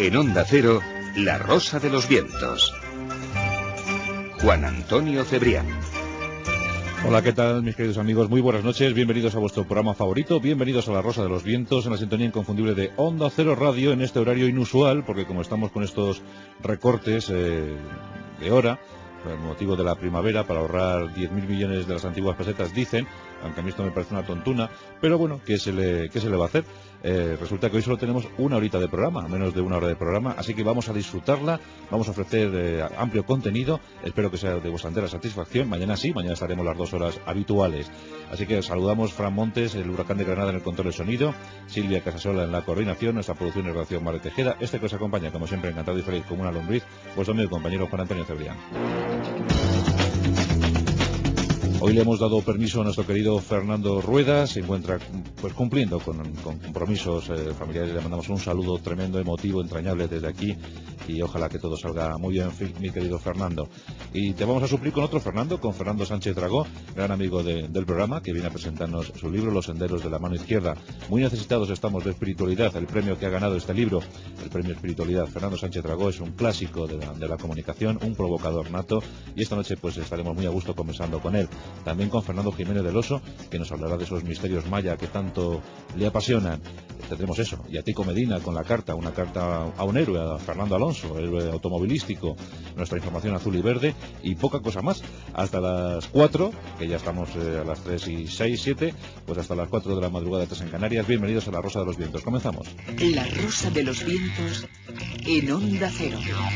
En Onda Cero, La Rosa de los Vientos. Juan Antonio Cebrián. Hola, ¿qué tal, mis queridos amigos? Muy buenas noches, bienvenidos a vuestro programa favorito, bienvenidos a La Rosa de los Vientos, en la sintonía inconfundible de Onda Cero Radio, en este horario inusual, porque como estamos con estos recortes de hora, por el motivo de la primavera, para ahorrar 10.000 millones de las antiguas pesetas, dicen, aunque a mí esto me parece una tontuna, pero bueno, ¿qué se le va a hacer? Resulta que hoy solo tenemos una horita de programa, menos de una hora de programa, así que vamos a disfrutarla, vamos a ofrecer amplio contenido, espero que sea de vuestra entera satisfacción. Mañana sí, mañana estaremos las 2 horas habituales, así que saludamos Fran Montes, el Huracán de Granada en el control de sonido, Silvia Casasola en la coordinación, nuestra producción y redacción Mare Tejeda, que os acompaña como siempre encantado y feliz como una lombriz, vuestro amigo y compañero Juan Antonio Cebrián. Hoy le hemos dado permiso a nuestro querido Fernando Rueda, se encuentra pues cumpliendo con compromisos familiares. Le mandamos un saludo tremendo, emotivo, entrañable desde aquí y ojalá que todo salga muy bien, mi querido Fernando. Y te vamos a suplir con otro Fernando, con Fernando Sánchez Dragó, gran amigo del programa, que viene a presentarnos su libro Los senderos de la mano izquierda. Muy necesitados estamos de espiritualidad, el premio que ha ganado este libro, el premio Espiritualidad. Fernando Sánchez Dragó es un clásico de la comunicación, un provocador nato, y esta noche pues estaremos muy a gusto conversando con él. También con Fernando Jiménez del Oso, que nos hablará de esos misterios maya que tanto le apasionan. Tendremos eso. Y a Tico Medina con la carta, una carta a un héroe, a Fernando Alonso, héroe automovilístico, nuestra información azul y verde, y poca cosa más. Hasta las 4, que ya estamos a las 3 y 6, 7, pues hasta las 4 de la madrugada, 3 en Canarias. Bienvenidos a La Rosa de los Vientos. Comenzamos. La Rosa de los Vientos en Onda Cero.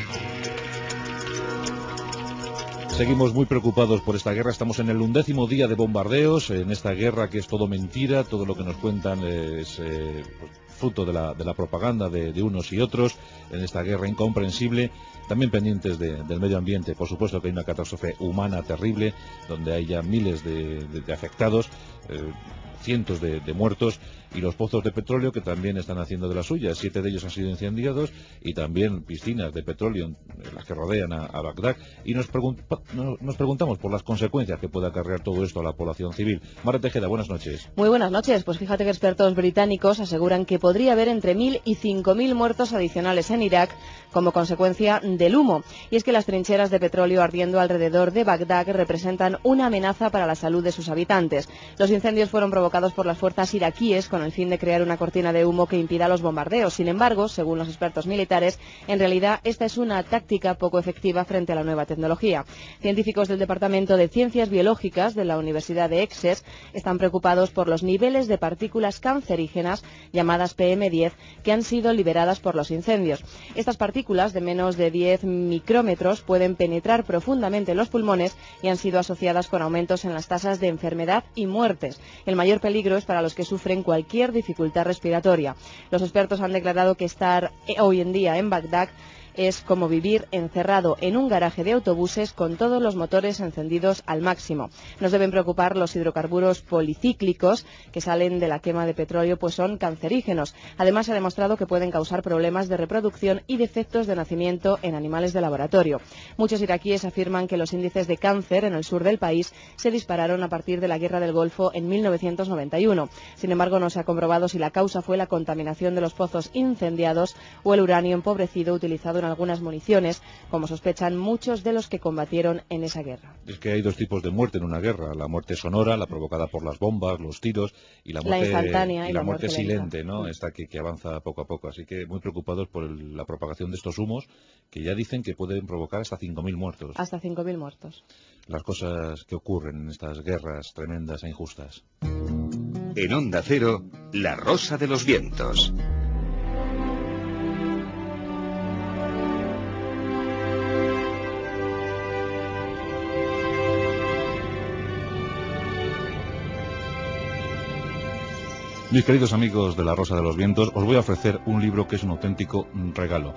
Seguimos muy preocupados por esta guerra, estamos en el 11º día de bombardeos, en esta guerra que es todo mentira, todo lo que nos cuentan es fruto de la propaganda de unos y otros, en esta guerra incomprensible, también pendientes del medio ambiente. Por supuesto que hay una catástrofe humana terrible, donde hay ya miles de afectados, cientos de muertos, y los pozos de petróleo que también están haciendo de las suyas. 7 de ellos han sido incendiados, y también piscinas de petróleo las que rodean a Bagdad, y nos preguntamos por las consecuencias que puede acarrear todo esto a la población civil. Mara Tejeda, buenas noches. Muy buenas noches. Pues fíjate que expertos británicos aseguran que podría haber entre 1.000 y 5.000 muertos adicionales en Irak como consecuencia del humo. Y es que las trincheras de petróleo ardiendo alrededor de Bagdad representan una amenaza para la salud de sus habitantes. Los incendios fueron provocados por las fuerzas iraquíes con el fin de crear una cortina de humo que impida los bombardeos. Sin embargo, según los expertos militares, en realidad esta es una táctica poco efectiva frente a la nueva tecnología. Científicos del Departamento de Ciencias Biológicas de la Universidad de Essex están preocupados por los niveles de partículas cancerígenas llamadas PM10 que han sido liberadas por los incendios. Estas partículas de menos de 10 micrómetros pueden penetrar profundamente en los pulmones y han sido asociadas con aumentos en las tasas de enfermedad y muertes. El mayor peligro es para los que sufren cualquier dificultad respiratoria. Los expertos han declarado que estar hoy en día en Bagdad es como vivir encerrado en un garaje de autobuses con todos los motores encendidos al máximo. Nos deben preocupar los hidrocarburos policíclicos que salen de la quema de petróleo, pues son cancerígenos. Además, se ha demostrado que pueden causar problemas de reproducción y defectos de nacimiento en animales de laboratorio. Muchos iraquíes afirman que los índices de cáncer en el sur del país se dispararon a partir de la Guerra del Golfo en 1991. Sin embargo, no se ha comprobado si la causa fue la contaminación de los pozos incendiados o el uranio empobrecido utilizado en algunas municiones, como sospechan muchos de los que combatieron en esa guerra. Es que hay dos tipos de muerte en una guerra: la muerte sonora, la provocada por las bombas, los tiros, y la muerte instantánea y la muerte silente, lenta, ¿no? Esta que avanza poco a poco. Así que muy preocupados por la propagación de estos humos, que ya dicen que pueden provocar hasta 5.000 muertos. Hasta 5.000 muertos. Las cosas que ocurren en estas guerras tremendas e injustas. En Onda Cero, La Rosa de los Vientos. Mis queridos amigos de La Rosa de los Vientos, os voy a ofrecer un libro que es un auténtico regalo.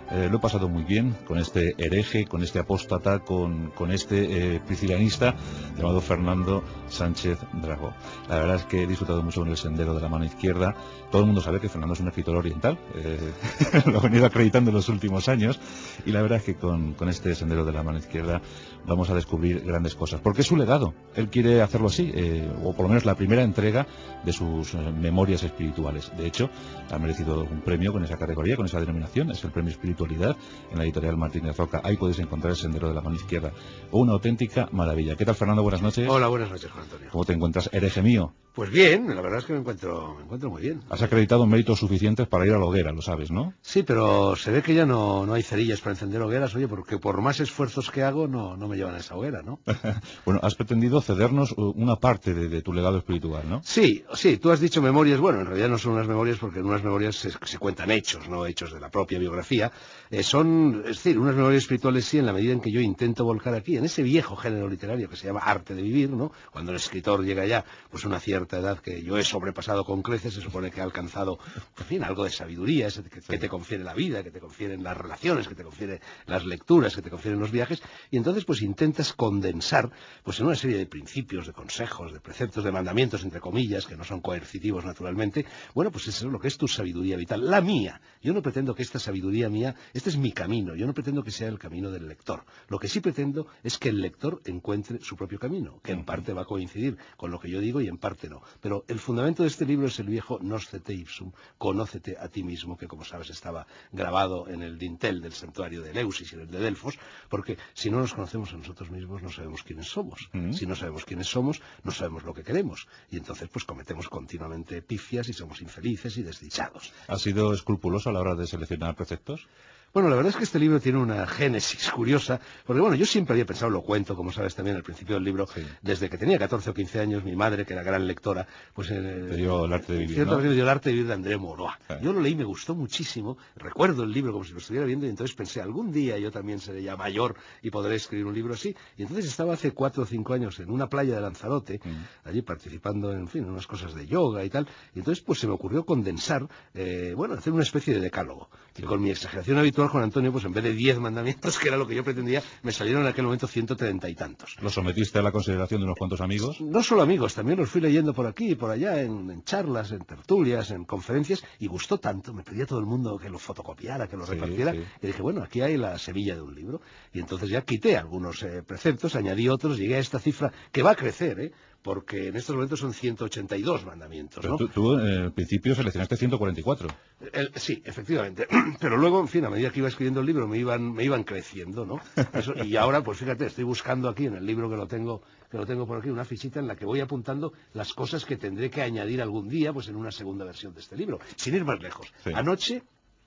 Lo he pasado muy bien con este hereje, con este apóstata, con este priscilianista llamado Fernando Sánchez Dragó. La verdad es que he disfrutado mucho con El sendero de la mano izquierda. Todo el mundo sabe que Fernando es un escritor oriental, lo he venido acreditando en los últimos años, y la verdad es que con este sendero de la mano izquierda vamos a descubrir grandes cosas, porque es su legado. Él quiere hacerlo así, o por lo menos la primera entrega de sus memorias espirituales. De hecho, ha merecido un premio con esa categoría, con esa denominación, es el premio Espiritualidad en la editorial Martínez Roca. Ahí podéis encontrar El sendero de la mano izquierda. Una auténtica maravilla. ¿Qué tal, Fernando? Buenas noches. Hola, buenas noches, Juan Antonio. ¿Cómo te encuentras, hereje mío? Pues bien, la verdad es que me encuentro muy bien. Has acreditado méritos suficientes para ir a la hoguera, lo sabes, ¿no? Sí, pero se ve que ya no hay cerillas para encender hogueras, oye, porque por más esfuerzos que hago no me llevan a esa hoguera, ¿no? Bueno, has pretendido cedernos una parte de tu legado espiritual, ¿no? Sí, tú has dicho memorias. Bueno, en realidad no son unas memorias, porque en unas memorias se cuentan hechos, no hechos de la propia biografía. Es decir, unas memorias espirituales sí, en la medida en que yo intento volcar aquí, en ese viejo género literario que se llama arte de vivir, ¿no? Cuando el escritor llega ya, pues una cierta edad que yo he sobrepasado con creces, se supone que ha alcanzado, en fin, algo de sabiduría, que te confiere la vida, que te confieren las relaciones, que te confiere las lecturas, que te confieren los viajes, y entonces pues intentas condensar, pues en una serie de principios, de consejos, de preceptos, de mandamientos, entre comillas, que no son coercitivos naturalmente. Bueno, pues eso es lo que es tu sabiduría vital, la mía. Yo no pretendo que esta sabiduría mía, este es mi camino, yo no pretendo que sea el camino del lector. Lo que sí pretendo es que el lector encuentre su propio camino, que en parte va a coincidir con lo que yo digo y en parte no. Pero el fundamento de este libro es el viejo Noscete ipsum, conócete a ti mismo, que como sabes estaba grabado en el dintel del santuario de Eleusis y en el de Delfos, porque si no nos conocemos a nosotros mismos no sabemos quiénes somos. Si no sabemos quiénes somos, no sabemos lo que queremos. Y entonces pues cometemos continuamente pifias y somos infelices y desdichados. ¿Has sido escrupuloso a la hora de seleccionar preceptos? Bueno, la verdad es que este libro tiene una génesis curiosa, porque bueno, yo siempre había pensado, lo cuento, como sabes también al principio del libro, sí. Desde que tenía 14 o 15 años, mi madre, que era gran lectora, pues te dio El arte de vivir, cierto, ¿no? Me dio El arte de vivir de André Maurois. Sí. Yo lo leí, me gustó muchísimo, recuerdo el libro como si lo estuviera viendo, y entonces pensé, algún día yo también seré ya mayor y podré escribir un libro así. Y entonces estaba hace 4 o 5 años en una playa de Lanzarote, allí participando en fin, en unas cosas de yoga y tal, y entonces pues se me ocurrió condensar, hacer una especie de decálogo. Sí. Y con mi exageración habitual, Juan Antonio, pues en vez de 10 mandamientos, que era lo que yo pretendía, me salieron en aquel momento 130 y tantos. ¿Lo sometiste a la consideración de unos cuantos amigos? No solo amigos, también los fui leyendo por aquí y por allá, en charlas, en tertulias, en conferencias, y gustó tanto, me pedía todo el mundo que lo fotocopiara, que lo repartiera, y dije, bueno, aquí hay la semilla de un libro. Y entonces ya quité algunos preceptos, añadí otros, llegué a esta cifra que va a crecer, porque en estos momentos son 182 mandamientos, ¿no? Pero tú en el principio seleccionaste 144. Sí, efectivamente. Pero luego, en fin, a medida que iba escribiendo el libro me iban creciendo, ¿no? Y ahora, pues fíjate, estoy buscando aquí en el libro que lo tengo por aquí, una fichita en la que voy apuntando las cosas que tendré que añadir algún día, pues en una segunda versión de este libro, sin ir más lejos. Sí. Anoche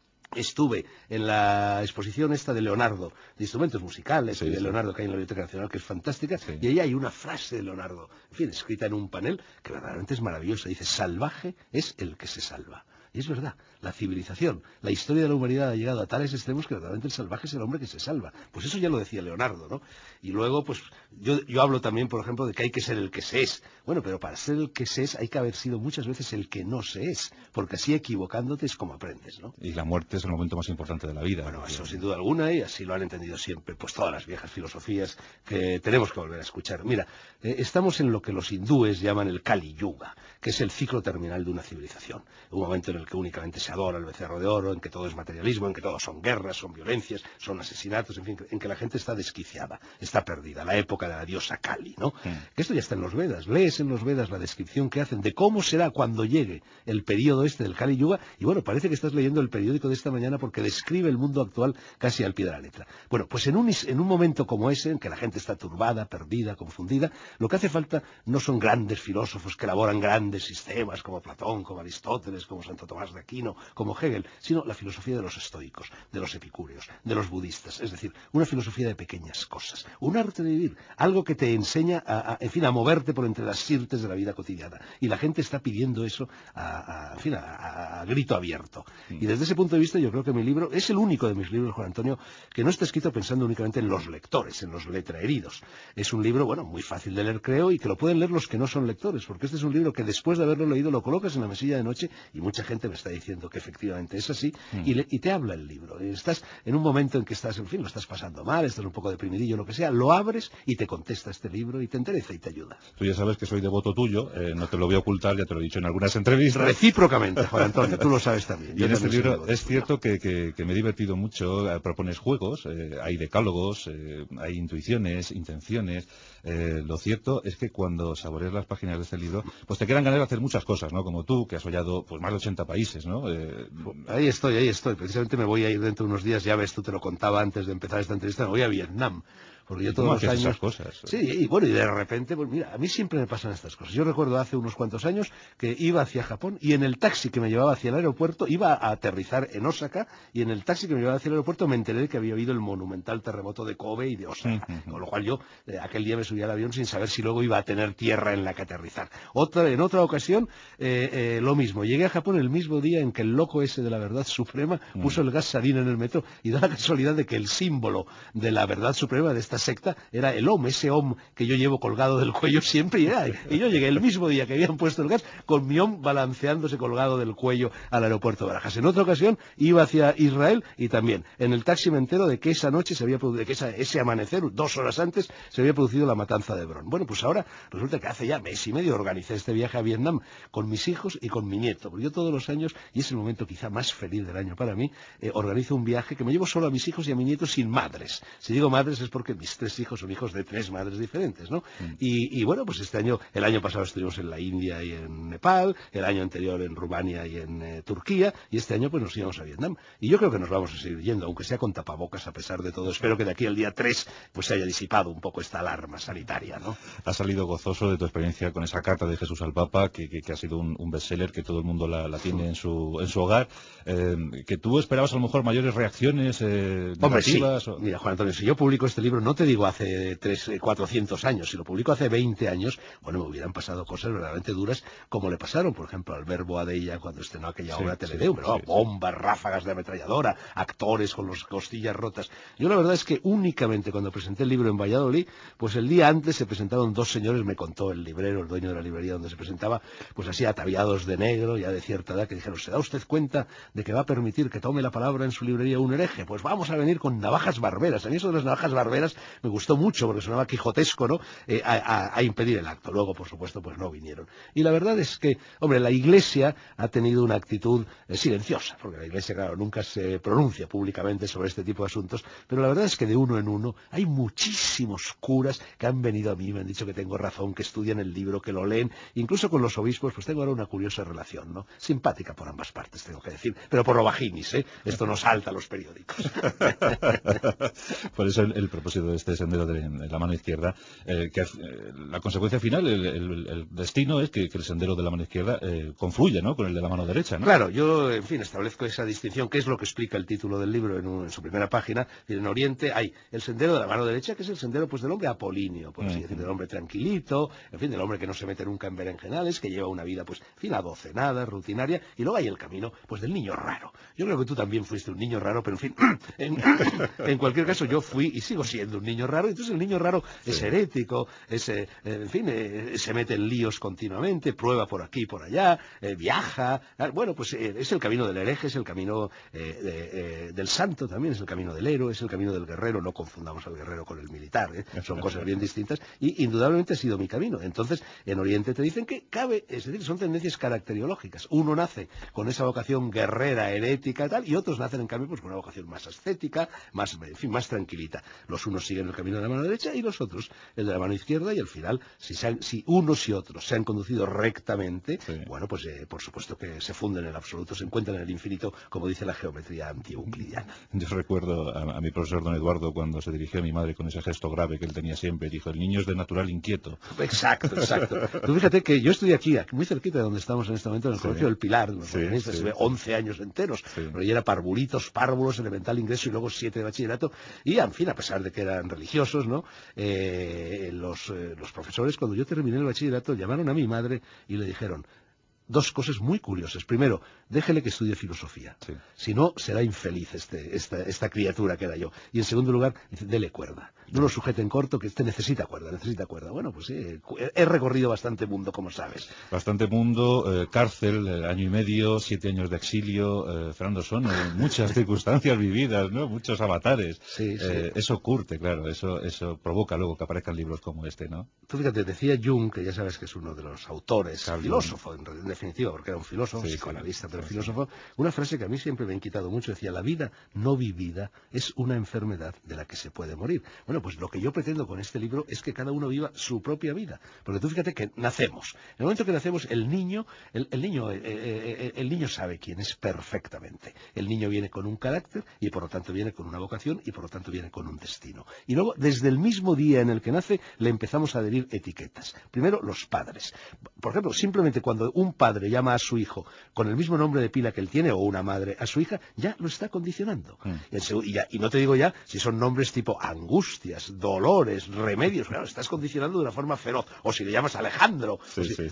estuve en la exposición esta de Leonardo, de instrumentos musicales, de Leonardo, que hay en la Biblioteca Nacional, que es fantástica, y ahí hay una frase de Leonardo, en fin, escrita en un panel, que verdaderamente es maravillosa. Dice, salvaje es el que se salva. Y es verdad, la civilización, la historia de la humanidad ha llegado a tales extremos que verdaderamente el salvaje es el hombre que se salva. Pues eso ya lo decía Leonardo, ¿no? Y luego, pues, yo hablo también, por ejemplo, de que hay que ser el que se es. Bueno, pero para ser el que se es hay que haber sido muchas veces el que no se es, porque así equivocándote es como aprendes, ¿no? Y la muerte es el momento más importante de la vida. Bueno, eso sin duda alguna, y así lo han entendido siempre, pues todas las viejas filosofías que tenemos que volver a escuchar. Mira, estamos en lo que los hindúes llaman el Kali Yuga, que es el ciclo terminal de una civilización. Un momento en el que únicamente se adora el becerro de oro, en que todo es materialismo, en que todo son guerras, son violencias, son asesinatos, en fin, en que la gente está desquiciada, está perdida, la época de la diosa Kali, ¿no? Que esto ya está en los Vedas, lees en los Vedas la descripción que hacen de cómo será cuando llegue el periodo este del Kali Yuga, y bueno, parece que estás leyendo el periódico de esta mañana porque describe el mundo actual casi al pie de la letra. Bueno, pues en un momento como ese, en que la gente está turbada, perdida, confundida, lo que hace falta no son grandes filósofos que elaboran grandes sistemas como Platón, como Aristóteles, como Santo Tomás de Aquino, como Hegel, sino la filosofía de los estoicos, de los epicúreos, de los budistas, es decir, una filosofía de pequeñas cosas, un arte de vivir, algo que te enseña a moverte por entre las sirtes de la vida cotidiana. Y la gente está pidiendo eso a grito abierto. Y desde ese punto de vista yo creo que mi libro es el único de mis libros, Juan Antonio, que no está escrito pensando únicamente en los lectores, en los letraheridos. Es un libro, bueno, muy fácil de leer, creo, y que lo pueden leer los que no son lectores, porque este es un libro que después de haberlo leído lo colocas en la mesilla de noche y mucha gente mente me está diciendo que efectivamente es así, y te habla el libro. Estás en un momento en que estás, en fin, lo estás pasando mal, estás un poco deprimidillo, lo que sea, lo abres y te contesta este libro y te endereza y te ayuda. Tú ya sabes que soy devoto tuyo, no te lo voy a ocultar, ya te lo he dicho en algunas entrevistas. Recíprocamente, Juan Antonio, tú lo sabes también. Y en este libro es cierto que me he divertido mucho, propones juegos, hay decálogos, hay intuiciones, intenciones. Lo cierto es que cuando saboreas las páginas de este libro, pues te quedan ganas de hacer muchas cosas, ¿no? Como tú, que has hollado pues más de 80 países, ¿no? Ahí estoy. Precisamente me voy a ir dentro de unos días, ya ves, tú te lo contaba antes de empezar esta entrevista, me voy a Vietnam. Porque yo todos los años... esas cosas? Sí, y bueno, y de repente, pues mira, a mí siempre me pasan estas cosas. Yo recuerdo hace unos cuantos años que iba hacia Japón y en el taxi que me llevaba hacia el aeropuerto, iba a aterrizar en Osaka, y en el taxi que me llevaba hacia el aeropuerto me enteré de que había habido el monumental terremoto de Kobe y de Osaka. Con lo cual yo aquel día me subí al avión sin saber si luego iba a tener tierra en la que aterrizar. En otra ocasión, lo mismo. Llegué a Japón el mismo día en que el loco ese de la verdad suprema puso el gas salina en el metro, y da la casualidad de que el símbolo de la verdad suprema de esta secta era el OM, ese OM que yo llevo colgado del cuello siempre, y yo llegué el mismo día que habían puesto el gas con mi OM balanceándose colgado del cuello al aeropuerto de Barajas. En otra ocasión iba hacia Israel y también en el taxi me entero de que esa noche se había producido, ese amanecer, 2 horas antes, se había producido la matanza de Hebrón. Bueno, pues ahora resulta que hace ya mes y medio organicé este viaje a Vietnam con mis hijos y con mi nieto, porque yo todos los años, y es el momento quizá más feliz del año para mí, organizo un viaje que me llevo solo a mis hijos y a mi nieto sin madres. Si digo madres es porque mis 3 hijos son hijos de 3 madres diferentes, ¿no? Y bueno, pues el año pasado estuvimos en la India y en Nepal, el año anterior en Rumania y en Turquía, y este año pues nos íbamos a Vietnam. Y yo creo que nos vamos a seguir yendo, aunque sea con tapabocas a pesar de todo. Espero que de aquí al día 3 pues se haya disipado un poco esta alarma sanitaria, ¿no? Has salido gozoso de tu experiencia con esa carta de Jesús al Papa, que ha sido un bestseller, que todo el mundo la tiene en su hogar, que tú esperabas a lo mejor mayores reacciones negativas. Hombre, sí. Mira, Juan Antonio, si yo publico este libro, no te digo hace 400 años, si lo publico hace 20 años, bueno, me hubieran pasado cosas verdaderamente duras, como le pasaron, por ejemplo, al Verbo Adella cuando estrenó aquella obra Teledeum, bombas, ráfagas de ametralladora, actores con las costillas rotas. Yo la verdad es que únicamente cuando presenté el libro en Valladolid, pues el día antes se presentaron 2 señores, me contó el librero, el dueño de la librería donde se presentaba, pues así ataviados de negro, ya de cierta edad, que dijeron: ¿se da usted cuenta de que va a permitir que tome la palabra en su librería un hereje? Pues vamos a venir con navajas barberas. A mí eso de las navajas barberas me gustó mucho porque sonaba quijotesco, ¿no? A impedir el acto. Luego, por supuesto, pues no vinieron. Y la verdad es que, hombre, la Iglesia ha tenido una actitud silenciosa, porque la Iglesia, claro, nunca se pronuncia públicamente sobre este tipo de asuntos, pero la verdad es que de uno en uno hay muchísimos curas que han venido a mí, me han dicho que tengo razón, que estudian el libro, que lo leen, incluso con los obispos, pues tengo ahora una curiosa relación, ¿no? Simpática por ambas partes, tengo que decir, pero por lo bajinis, ¿eh? Esto no salta a los periódicos. Por eso el propósito de este sendero de la mano izquierda, la consecuencia final, el destino es que el sendero de la mano izquierda confluya, ¿no?, con el de la mano derecha, ¿no? Claro, yo, en fin, establezco esa distinción, que es lo que explica el título del libro en su primera página. En Oriente hay el sendero de la mano derecha, que es el sendero pues del hombre apolíneo, por así decir, del hombre tranquilito, en fin, del hombre que no se mete nunca en berenjenales, que lleva una vida, pues, en fin, adocenada, rutinaria, y luego hay el camino, pues, del niño raro. Yo creo que tú también fuiste un niño raro, pero en fin, en cualquier caso yo fui y sigo siendo un niño raro. Entonces el niño raro es herético, en fin, se mete en líos continuamente, prueba por aquí y por allá, viaja. Bueno, pues es el camino del hereje, es el camino del santo también, es el camino del héroe, es el camino del guerrero. No confundamos al guerrero con el militar, son cosas bien distintas, y indudablemente ha sido mi camino. Entonces, en Oriente te dicen que cabe, es decir, son tendencias caracteriológicas. Uno nace con esa vocación guerrera, herética y tal, y otros nacen en cambio pues con una vocación más ascética, más, en fin, más tranquilita. Los unos siguen el camino de la mano derecha y los otros el de la mano izquierda, y al final, si unos y otros se han conducido rectamente, bueno, pues por supuesto que se funden en el absoluto, se encuentran en el infinito, como dice la geometría anti-euclidiana. Yo recuerdo a mi profesor don Eduardo cuando se dirigió a mi madre con ese gesto grave que él tenía siempre, dijo: el niño es de natural inquieto. Exacto. Tú fíjate que yo estoy aquí muy cerquita de donde estamos en este momento, en el Colegio del Pilar, se ve 11 años enteros, pero ya era parvulitos, párvulos, elemental, ingreso y luego 7 de bachillerato, y en fin, a pesar de que eran religiosos, ¿no? Los profesores, cuando yo terminé el bachillerato, llamaron a mi madre y le dijeron: dos cosas muy curiosas. Primero, déjele que estudie filosofía. Sí. Si no, será infeliz esta criatura que era yo. Y en segundo lugar, dice, dele cuerda. No lo sujete en corto, que este necesita cuerda, necesita cuerda. Bueno, pues sí, he recorrido bastante mundo, como sabes. Bastante mundo, cárcel, año y medio, 7 años de exilio. Fernando, son muchas circunstancias vividas, ¿no? Muchos avatares. Sí. Eso curte, claro, eso provoca luego que aparezcan libros como este, ¿no? Tú fíjate, decía Jung, que ya sabes que es uno de los autores, Carl filósofo en definitiva, porque era un filósofo, psicoanalista, pero filósofo, una frase que a mí siempre me ha inquietado mucho, decía, la vida no vivida es una enfermedad de la que se puede morir. Bueno, pues lo que yo pretendo con este libro es que cada uno viva su propia vida, porque tú fíjate que nacemos, en el momento que nacemos el niño sabe quién es perfectamente, el niño viene con un carácter y por lo tanto viene con una vocación y por lo tanto viene con un destino. Y luego, desde el mismo día en el que nace, le empezamos a adherir etiquetas. Primero, los padres. Por ejemplo, simplemente cuando un padre llama a su hijo con el mismo nombre de pila que él tiene, o una madre a su hija, ya lo está condicionando. Y no te digo ya si son nombres tipo angustias, dolores, remedios, claro, estás condicionando de una forma feroz. O si le llamas Alejandro.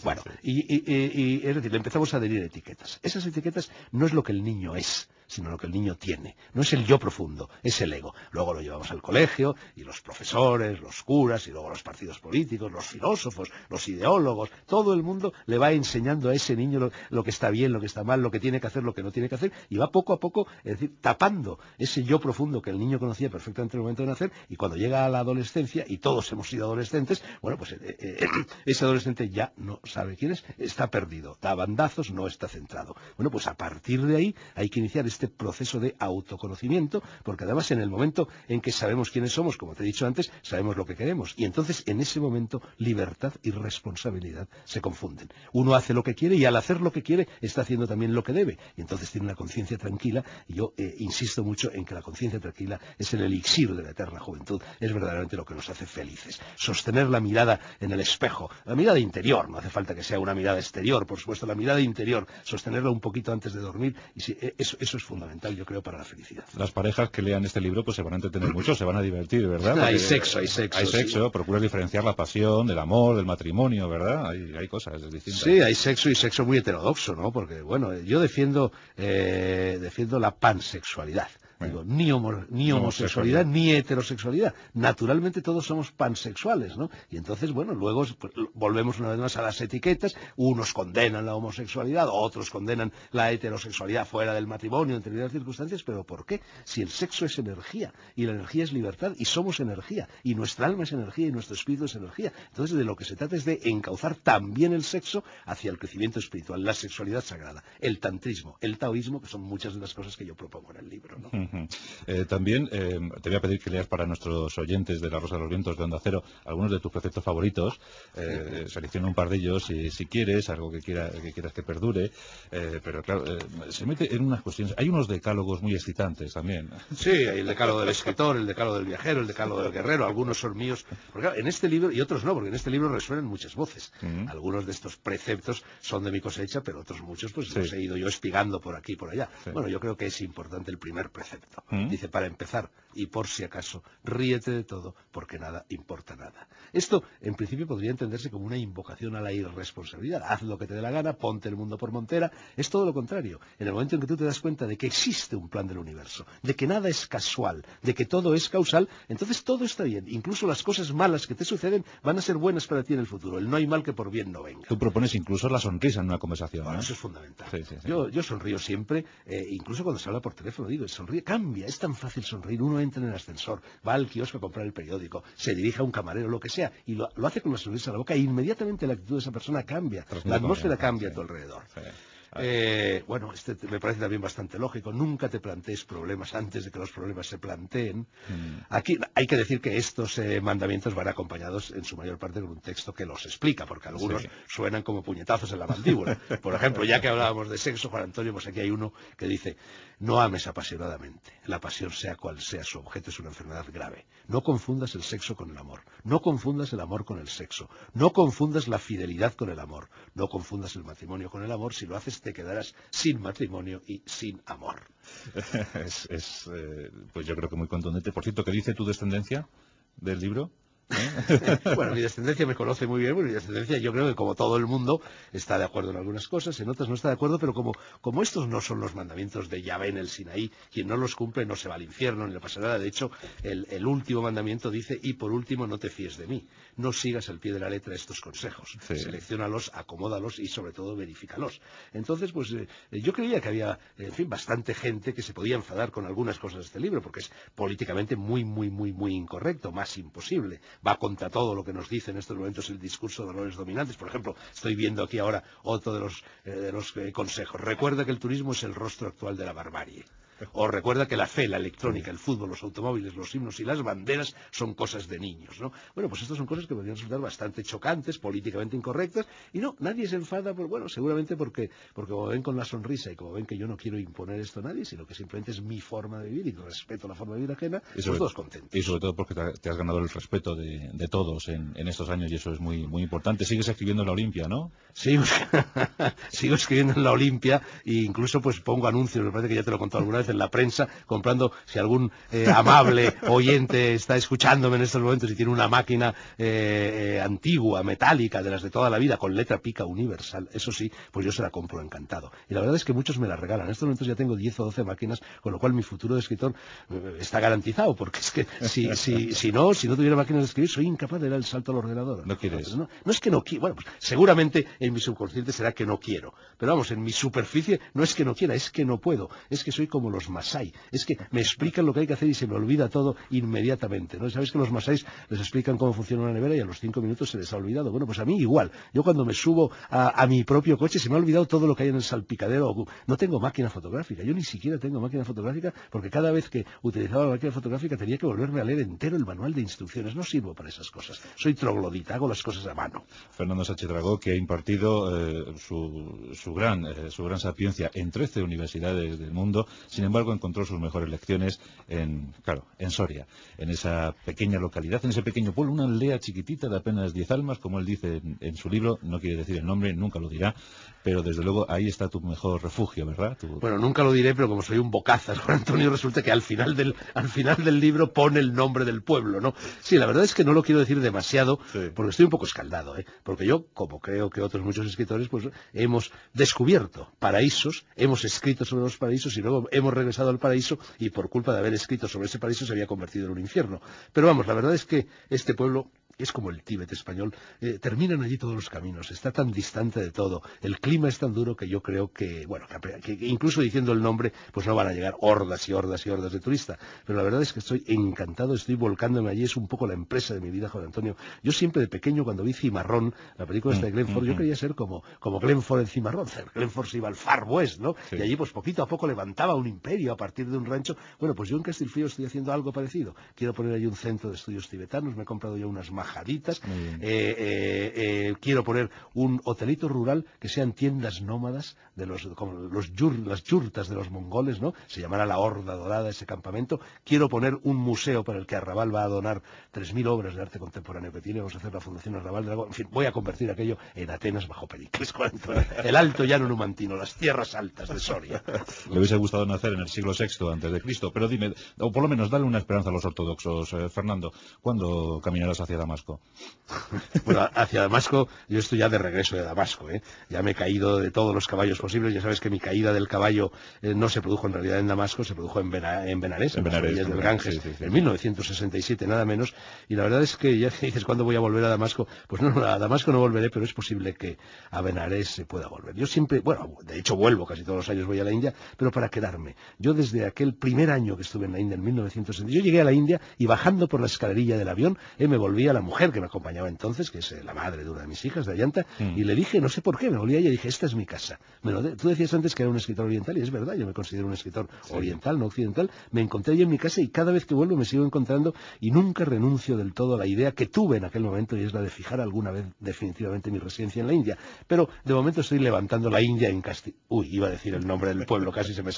Y es decir, le empezamos a adherir etiquetas. Esas etiquetas no es lo que el niño es, sino lo que el niño tiene. No es el yo profundo, es el ego. Luego lo llevamos al colegio, y los profesores, los curas, y luego los partidos políticos, los filósofos, los ideólogos, todo el mundo le va enseñando a ese niño lo que está bien, lo que está mal, lo que tiene que hacer, lo que no tiene que hacer, y va poco a poco, es decir, tapando ese yo profundo que el niño conocía perfectamente en el momento de nacer, y cuando llega a la adolescencia, y todos hemos sido adolescentes, bueno, pues ese adolescente ya no sabe quién es, está perdido, da bandazos, no está centrado. Bueno, pues a partir de ahí hay que iniciar este proceso de autoconocimiento, porque además en el momento en que sabemos quiénes somos, como te he dicho antes, sabemos lo que queremos, y entonces en ese momento libertad y responsabilidad se confunden. Uno hace lo que quiere y al hacer lo que quiere está haciendo también lo que debe, y entonces tiene una conciencia tranquila, y yo insisto mucho en que la conciencia tranquila es el elixir de la eterna juventud, es verdaderamente lo que nos hace felices. Sostener la mirada en el espejo, la mirada interior, no hace falta que sea una mirada exterior, por supuesto, la mirada interior, sostenerla un poquito antes de dormir, y sí, eso es fundamental, yo creo, para la felicidad. Las parejas que lean este libro pues se van a entretener mucho, se van a divertir, ¿verdad? Porque hay sexo. Hay sexo, sí. Procura diferenciar la pasión del amor, del matrimonio, ¿verdad? Hay cosas distintas. Sí, hay sexo, y sexo muy heterodoxo, ¿no? Porque, bueno, yo defiendo la pansexualidad. Digo, ni homosexualidad ni heterosexualidad. Naturalmente todos somos pansexuales, ¿no? Y entonces, bueno, luego pues, volvemos una vez más a las etiquetas. Unos condenan la homosexualidad, otros condenan la heterosexualidad fuera del matrimonio, en determinadas circunstancias. ¿Pero por qué? Si el sexo es energía, y la energía es libertad, y somos energía, y nuestra alma es energía, y nuestro espíritu es energía. Entonces, de lo que se trata es de encauzar también el sexo hacia el crecimiento espiritual, la sexualidad sagrada, el tantrismo, el taoísmo, que son muchas de las cosas que yo propongo en el libro, ¿no? También te voy a pedir que leas para nuestros oyentes de La Rosa de los Vientos de Onda Cero algunos de tus preceptos favoritos. Selecciona un par de ellos si quieres, algo que quieras que perdure. Pero claro, se mete en unas cuestiones. Hay unos decálogos muy excitantes también. Sí, hay el decálogo del escritor, el decálogo del viajero, el decálogo del guerrero. Algunos son míos. Porque claro, en este libro, y otros no, porque en este libro resuenan muchas voces. Algunos de estos preceptos son de mi cosecha, pero otros muchos pues los he ido yo espigando por aquí y por allá. Sí. Bueno, yo creo que es importante el primer precepto. Dice, para empezar, y por si acaso, ríete de todo, porque nada importa nada. Esto, en principio, podría entenderse como una invocación a la irresponsabilidad. Haz lo que te dé la gana, ponte el mundo por montera. Es todo lo contrario. En el momento en que tú te das cuenta de que existe un plan del universo, de que nada es casual, de que todo es causal, entonces todo está bien. Incluso las cosas malas que te suceden van a ser buenas para ti en el futuro. El no hay mal que por bien no venga. Tú propones incluso la sonrisa en una conversación. Bueno, eso es fundamental. Sí. Yo sonrío siempre, incluso cuando se habla por teléfono, digo, sonríe, cambia, es tan fácil sonreír. Uno entra en el ascensor, va al kiosco a comprar el periódico, se dirige a un camarero, lo que sea, y lo hace con una sonrisa en la boca, e inmediatamente la actitud de esa persona cambia, la atmósfera cambia a tu alrededor. Sí. Bueno, me parece también bastante lógico. Nunca te plantees problemas antes de que los problemas se planteen. Aquí hay que decir que estos mandamientos van acompañados en su mayor parte con un texto que los explica, porque algunos suenan como puñetazos en la mandíbula. Por ejemplo, ya que hablábamos de sexo, Juan Antonio, pues aquí hay uno que dice: no ames apasionadamente. La pasión, sea cual sea su objeto, es una enfermedad grave. No confundas el sexo con el amor. No confundas el amor con el sexo. No confundas la fidelidad con el amor. No confundas el matrimonio con el amor. Si lo haces, te quedarás sin matrimonio y sin amor. Pues yo creo que muy contundente. Por cierto, ¿qué dice tu descendencia del libro? Bueno, mi descendencia me conoce muy bien, mi descendencia yo creo que como todo el mundo está de acuerdo en algunas cosas, en otras no está de acuerdo, pero como estos no son los mandamientos de Yahvé en el Sinaí, quien no los cumple no se va al infierno ni le pasa nada. De hecho, el último mandamiento dice, y por último, no te fíes de mí, no sigas al pie de la letra estos consejos, selecciónalos, acomódalos y sobre todo verifícalos. Entonces, pues yo creía que había, en fin, bastante gente que se podía enfadar con algunas cosas de este libro, porque es políticamente muy incorrecto, más imposible. Va contra todo lo que nos dice en estos momentos el discurso de valores dominantes. Por ejemplo, estoy viendo aquí ahora otro de los consejos. Recuerda que el turismo es el rostro actual de la barbarie. O recuerda que la fe, la electrónica, el fútbol, los automóviles, los himnos y las banderas son cosas de niños, ¿no? Bueno, pues estas son cosas que podrían resultar bastante chocantes, políticamente incorrectas, y no, nadie se enfada, pues bueno, seguramente porque como ven con la sonrisa y como ven que yo no quiero imponer esto a nadie, sino que simplemente es mi forma de vivir y que respeto la forma de vivir ajena, pues todos contentos. Y sobre todo porque te has ganado el respeto de todos en estos años y eso es muy importante. Sigues escribiendo en la Olimpia, ¿no? Sigo escribiendo en la Olimpia e incluso pues pongo anuncios, me parece que ya te lo he contado alguna vez en la prensa, comprando, si algún amable oyente está escuchándome en estos momentos y tiene una máquina antigua, metálica, de las de toda la vida, con letra pica universal, eso sí, pues yo se la compro encantado. Y la verdad es que muchos me la regalan. En estos momentos ya tengo 10 o 12 máquinas, con lo cual mi futuro de escritor está garantizado, porque es que si no tuviera máquinas de escribir, soy incapaz de dar el salto al ordenador. ¿No quieres? No es que no quiero, bueno, pues seguramente en mi subconsciente será que no quiero, pero vamos, en mi superficie no es que no quiera, es que no puedo, es que soy como los masái, es que me explican lo que hay que hacer y se me olvida todo inmediatamente, ¿no? Sabes que los masáis les explican cómo funciona una nevera y a los 5 minutos se les ha olvidado. Bueno, pues a mí igual, yo cuando me subo a mi propio coche se me ha olvidado todo lo que hay en el salpicadero. No tengo máquina fotográfica, yo ni siquiera tengo máquina fotográfica, porque cada vez que utilizaba la máquina fotográfica tenía que volverme a leer entero el manual de instrucciones. No sirvo para esas cosas, soy troglodita, hago las cosas a mano. Fernando Sánchez Dragó, que ha impartido su gran sapiencia en 13 universidades del mundo, sin embargo encontró sus mejores lecciones en Soria, en esa pequeña localidad, en ese pequeño pueblo, una aldea chiquitita de apenas 10 almas, como él dice en su libro, no quiere decir el nombre, nunca lo dirá, pero desde luego ahí está tu mejor refugio, ¿verdad? Bueno, nunca lo diré, pero como soy un bocazas, Juan Antonio, resulta que al final del libro pone el nombre del pueblo, ¿no? Sí, la verdad es que no lo quiero decir demasiado, porque estoy un poco escaldado, porque yo, como creo que otros muchos escritores, pues hemos descubierto paraísos, hemos escrito sobre los paraísos y luego hemos regresado al paraíso y por culpa de haber escrito sobre ese paraíso se había convertido en un infierno. Pero vamos, la verdad es que este pueblo es como el Tíbet español, terminan allí todos los caminos, está tan distante de todo, el clima es tan duro que yo creo que, bueno, que incluso diciendo el nombre, pues no van a llegar hordas y hordas y hordas de turistas, pero la verdad es que estoy encantado, estoy volcándome allí, es un poco la empresa de mi vida, Juan Antonio. Yo siempre de pequeño, cuando vi Cimarrón, la película esta de Glenn Ford, yo quería ser como Glenn Ford en Cimarrón. Glenn Ford se iba al Far West, ¿no? Sí. Y allí pues poquito a poco levantaba un imperio a partir de un rancho. Bueno, pues yo en Castilfrío estoy haciendo algo parecido, quiero poner allí un centro de estudios tibetanos, me he comprado yo unas majaditas, quiero poner un hotelito rural que sean tiendas nómadas de las yurtas de los mongoles, ¿no? Se llamará la Horda Dorada ese campamento. Quiero poner un museo para el que Arrabal va a donar 3.000 obras de arte contemporáneo que tiene. Vamos a hacer la Fundación Arrabal de Aragón. En fin, voy a convertir aquello en Atenas bajo Pericles. El Alto Llano Numantino, las tierras altas de Soria. Le hubiese gustado nacer en el siglo VI antes de Cristo, pero dime, o por lo menos dale una esperanza a los ortodoxos, Fernando. ¿Cuándo caminarás hacia Damasco? Bueno, hacia Damasco, yo estoy ya de regreso de Damasco, ya me he caído de todos los caballos posibles. Ya sabes que mi caída del caballo no se produjo en realidad en Damasco, se produjo en Benarés, en las orillas del Ganges, en 1967 nada menos. Y la verdad es que ya dices, ¿cuándo voy a volver a Damasco? Pues no, a Damasco no volveré, pero es posible que a Benarés se pueda volver. Yo siempre, bueno, de hecho vuelvo, casi todos los años voy a la India, pero para quedarme. Yo desde aquel primer año que estuve en la India, en 1960, yo llegué a la India y bajando por la escalerilla del avión, me volví a la mujer que me acompañaba entonces, que es la madre de una de mis hijas, de Ayanta, y le dije, no sé por qué, me volví a ella y dije, esta es mi casa. Tú decías antes que era un escritor oriental, y es verdad, yo me considero un escritor oriental, no occidental. Me encontré allí en mi casa y cada vez que vuelvo me sigo encontrando y nunca renuncio del todo a la idea que tuve en aquel momento, y es la de fijar alguna vez definitivamente mi residencia en la India. Pero de momento estoy levantando la India en Castilla. Uy, iba a decir el nombre del pueblo, casi se me escapa, Juan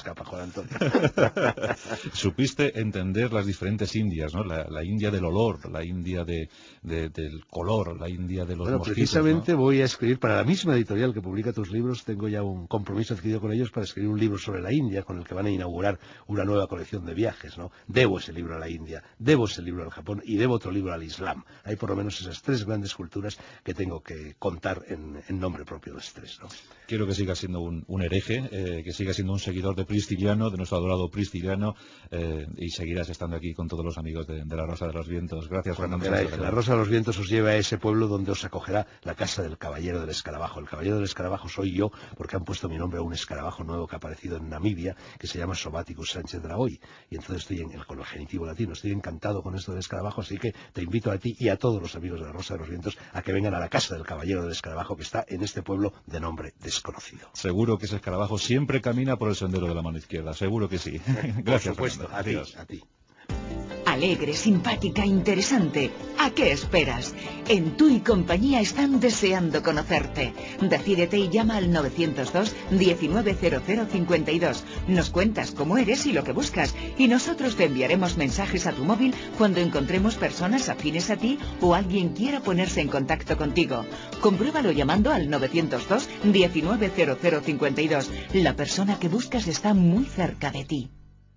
Antonio. Supiste entender las diferentes Indias, ¿no? La India del olor, la India del color, la India de los mosquitos, precisamente, ¿no? voy a escribir para la misma editorial que publica tus libros. Tengo ya un compromiso adquirido con ellos para escribir un libro sobre la India, con el que van a inaugurar una nueva colección de viajes, ¿no? Debo ese libro a la India, debo ese libro al Japón y debo otro libro al Islam. Hay por lo menos esas tres grandes culturas que tengo que contar en nombre propio de las tres, ¿no? Quiero que siga siendo un hereje, que siga siendo un seguidor de Pristiliano, de nuestro adorado Pristiliano, y seguirás estando aquí con todos los amigos de la Rosa de los Vientos. Gracias, Fernando. La Rosa de los Vientos os lleva a ese pueblo donde os acogerá la casa del Caballero del Escarabajo. El Caballero del Escarabajo soy yo, porque han puesto mi nombre a un escarabajo nuevo que ha aparecido en Namibia, que se llama Sobaticus Sánchez Dragoy. Y entonces estoy con el genitivo latino, estoy encantado con esto del escarabajo, así que te invito a ti y a todos los amigos de la Rosa de los Vientos a que vengan a la casa del Caballero del Escarabajo, que está en este pueblo de nombre desconocido. Seguro que ese escarabajo siempre camina por el sendero de la mano izquierda, seguro que sí. Gracias, por supuesto, Fernando. a ti. Alegre, simpática, interesante. ¿A qué esperas? En Tu y Compañía están deseando conocerte. Decídete y llama al 902 190052. Nos cuentas cómo eres y lo que buscas, y nosotros te enviaremos mensajes a tu móvil cuando encontremos personas afines a ti o alguien quiera ponerse en contacto contigo. Compruébalo llamando al 902 190052. La persona que buscas está muy cerca de ti.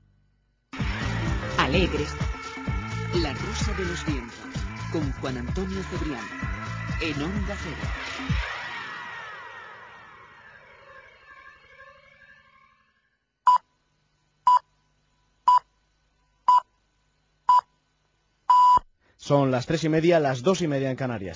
Alegres. La Rosa de los Vientos, con Juan Antonio Cebrián, en Onda Cero. Son las 3:30, las 2:30 en Canarias.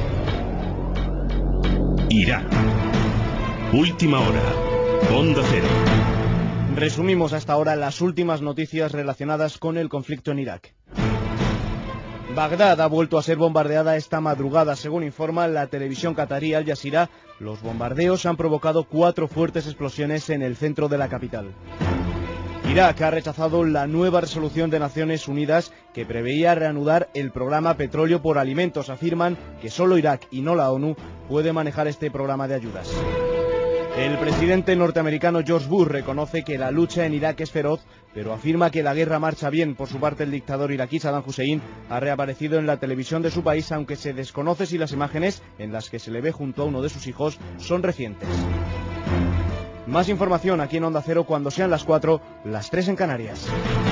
Irak. Última hora. Onda Cero. Resumimos hasta ahora las últimas noticias relacionadas con el conflicto en Irak. Bagdad ha vuelto a ser bombardeada esta madrugada, según informa la televisión catarí Al Jazeera. Los bombardeos han provocado 4 fuertes explosiones en el centro de la capital. Irak ha rechazado la nueva resolución de Naciones Unidas que preveía reanudar el programa Petróleo por Alimentos. Afirman que solo Irak y no la ONU puede manejar este programa de ayudas. El presidente norteamericano George Bush reconoce que la lucha en Irak es feroz, pero afirma que la guerra marcha bien. Por su parte, el dictador iraquí Saddam Hussein ha reaparecido en la televisión de su país, aunque se desconoce si las imágenes en las que se le ve junto a uno de sus hijos son recientes. Más información aquí en Onda Cero cuando sean las 4, las 3 en Canarias.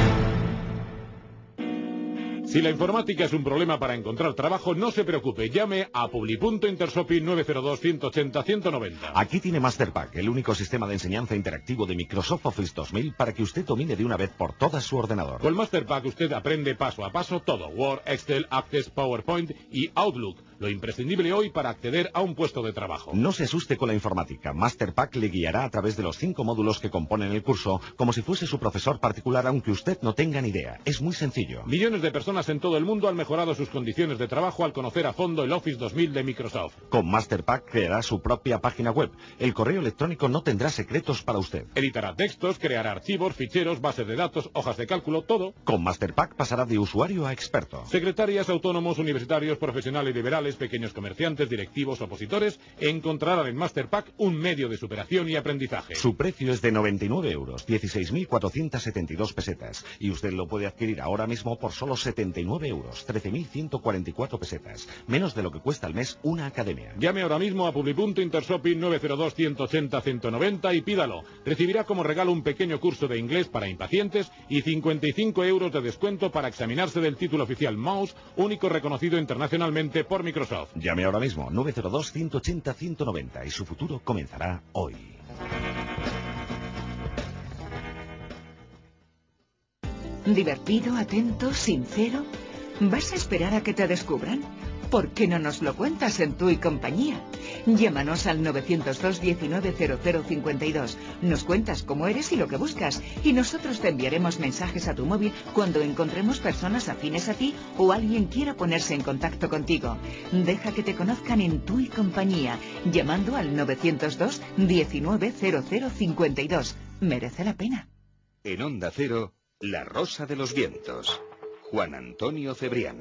Si la informática es un problema para encontrar trabajo, no se preocupe. Llame a Publipunto Intersopi 902-180-190. Aquí tiene Masterpack, el único sistema de enseñanza interactivo de Microsoft Office 2000 para que usted domine de una vez por todas su ordenador. Con Masterpack usted aprende paso a paso todo. Word, Excel, Access, PowerPoint y Outlook. Lo imprescindible hoy para acceder a un puesto de trabajo. No se asuste con la informática. Masterpack le guiará a través de los 5 módulos que componen el curso, como si fuese su profesor particular, aunque usted no tenga ni idea. Es muy sencillo. Millones de personas en todo el mundo han mejorado sus condiciones de trabajo al conocer a fondo el Office 2000 de Microsoft. Con Masterpack creará su propia página web. El correo electrónico no tendrá secretos para usted. Editará textos, creará archivos, ficheros, bases de datos, hojas de cálculo, todo. Con Masterpack pasará de usuario a experto. Secretarias, autónomos, universitarios, profesionales liberales, pequeños comerciantes, directivos, opositores, encontrarán en Masterpack un medio de superación y aprendizaje. Su precio es de 99 euros, 16.472 pesetas. Y usted lo puede adquirir ahora mismo por solo 79 euros, 13.144 pesetas. Menos de lo que cuesta al mes una academia. Llame ahora mismo a Publipunto Intersopi 902-180-190 y pídalo. Recibirá como regalo un pequeño curso de inglés para impacientes y 55 euros de descuento para examinarse del título oficial Mouse, único reconocido internacionalmente por Microsoft. Llame ahora mismo 902-180-190 y su futuro comenzará hoy. ¿Divertido, atento, sincero? ¿Vas a esperar a que te descubran? ¿Por qué no nos lo cuentas en Tu y Compañía? Llámanos al 902 190052. Nos cuentas cómo eres y lo que buscas, y nosotros te enviaremos mensajes a tu móvil cuando encontremos personas afines a ti o alguien quiera ponerse en contacto contigo. Deja que te conozcan en Tu y Compañía, llamando al 902 190052. Merece la pena. En Onda Cero, La Rosa de los Vientos. Juan Antonio Cebrián.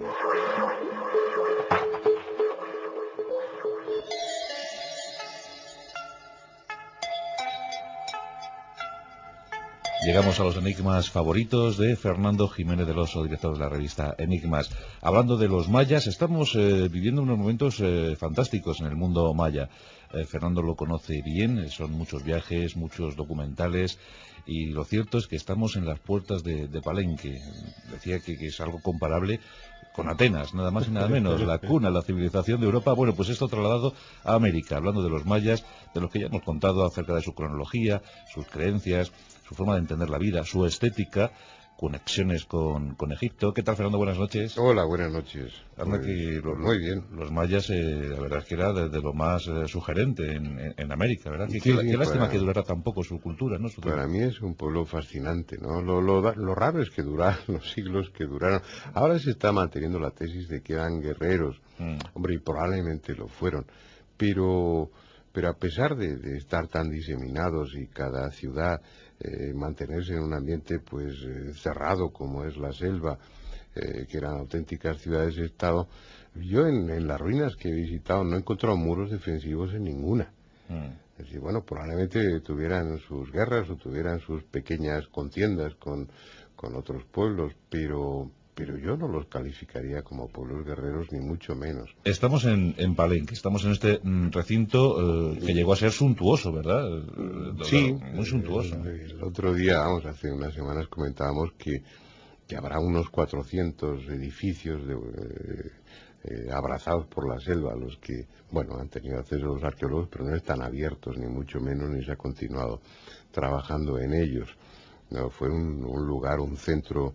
Llegamos a los enigmas favoritos de Fernando Jiménez del Oso, director de la revista Enigmas. Hablando de los mayas, estamos viviendo unos momentos fantásticos en el mundo maya. Fernando lo conoce bien, son muchos viajes, muchos documentales, y lo cierto es que estamos en las puertas de Palenque. Decía que es algo comparable con Atenas, nada más y nada menos, la cuna, la civilización de Europa. Bueno, pues esto trasladado a América, hablando de los mayas, de los que ya hemos contado acerca de su cronología, sus creencias, su forma de entender la vida, su estética, conexiones con Egipto. ¿Qué tal, Fernando? Buenas noches. Hola, buenas noches. Anda pues, que muy bien. Los mayas, la verdad es que era de lo más sugerente en América, ¿verdad? Sí, Qué lástima que durara tan poco su cultura, ¿no? Para mí es un pueblo fascinante, ¿no? Lo raro es que duraron los siglos que duraron. Ahora se está manteniendo la tesis de que eran guerreros. Hombre, y probablemente lo fueron. Pero a pesar de estar tan diseminados y cada ciudad mantenerse en un ambiente pues cerrado como es la selva, que eran auténticas ciudades-estado, yo en las ruinas que he visitado no he encontrado muros defensivos en ninguna. Es decir, bueno, probablemente tuvieran sus guerras o tuvieran sus pequeñas contiendas con otros pueblos, pero yo no los calificaría como pueblos guerreros, ni mucho menos. Estamos en Palenque, estamos en este recinto que llegó a ser suntuoso, ¿verdad? Sí, muy suntuoso. El otro día, hace unas semanas comentábamos que habrá unos 400 edificios abrazados por la selva, los que, bueno, han tenido acceso a los arqueólogos, pero no están abiertos, ni mucho menos, ni se ha continuado trabajando en ellos. No, fue un lugar, un centro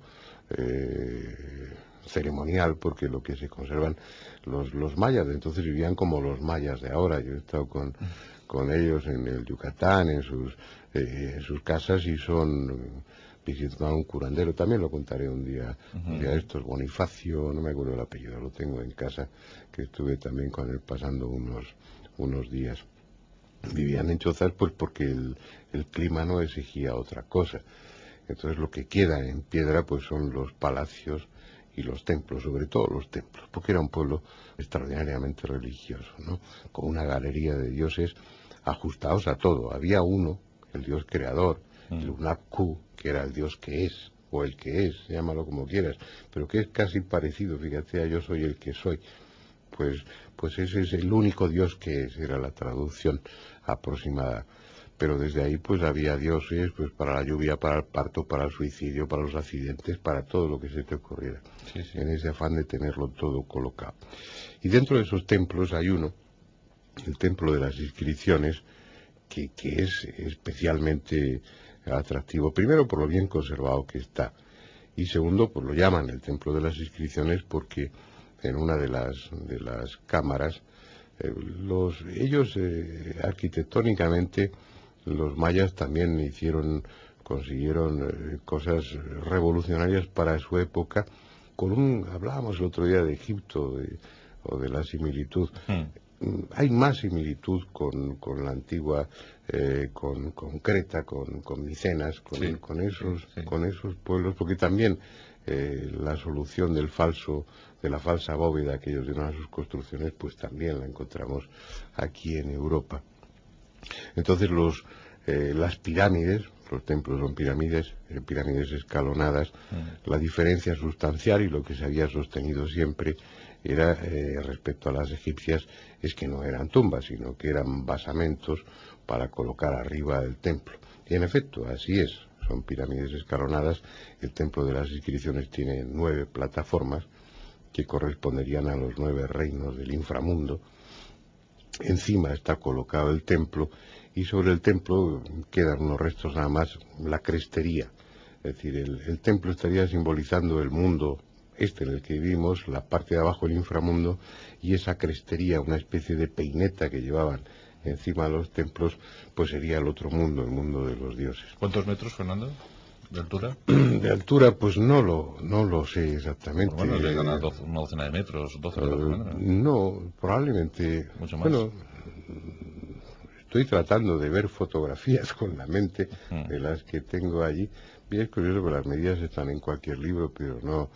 ceremonial, porque lo que se conservan los mayas de entonces vivían como los mayas de ahora. Yo he estado con ellos en el Yucatán, en sus casas, y son visitando a un curandero, también lo contaré un día estos, Bonifacio, no me acuerdo el apellido, lo tengo en casa, que estuve también con él pasando unos días. Vivían en chozas pues porque el clima no exigía otra cosa. Entonces lo que queda en piedra pues son los palacios y los templos, sobre todo los templos, porque era un pueblo extraordinariamente religioso, ¿no? Con una galería de dioses ajustados a todo. Había uno, el dios creador, el Unapku, que era el dios que es, o el que es, llámalo como quieras, pero que es casi parecido, fíjate, a yo soy el que soy. Pues ese es el único dios que es, era la traducción aproximada. Pero desde ahí pues había dioses pues para la lluvia, para el parto, para el suicidio, para los accidentes, para todo lo que se te ocurriera, en ese afán de tenerlo todo colocado. Y dentro de esos templos hay uno, el templo de las inscripciones, que es especialmente atractivo, primero por lo bien conservado que está, y segundo, pues lo llaman el templo de las inscripciones porque en una de las cámaras, ellos arquitectónicamente, los mayas también consiguieron cosas revolucionarias para su época. Hablábamos el otro día de Egipto o de la similitud. Hay más similitud con la antigua, con Creta, con Micenas, con esos pueblos, porque también la solución de la falsa bóveda que ellos dieron a sus construcciones, pues también la encontramos aquí en Europa. Entonces las pirámides, los templos son pirámides escalonadas. La diferencia sustancial y lo que se había sostenido siempre era, respecto a las egipcias, es que no eran tumbas, sino que eran basamentos para colocar arriba el templo. Y en efecto, así es, son pirámides escalonadas. El templo de las inscripciones tiene 9 plataformas que corresponderían a los 9 reinos del inframundo. Encima está colocado el templo, y sobre el templo quedan unos restos nada más, la crestería. Es decir, el templo estaría simbolizando el mundo en el que vivimos, la parte de abajo el inframundo, y esa crestería, una especie de peineta que llevaban encima de los templos, pues sería el otro mundo, el mundo de los dioses. ¿Cuántos metros, Fernando, de altura? De altura, pues no lo sé exactamente. Bueno, llegan a una docena de metros, 12 metros. No, probablemente. Mucho más. Bueno, estoy tratando de ver fotografías con la mente de las que tengo allí. Y es curioso que las medidas están en cualquier libro, pero no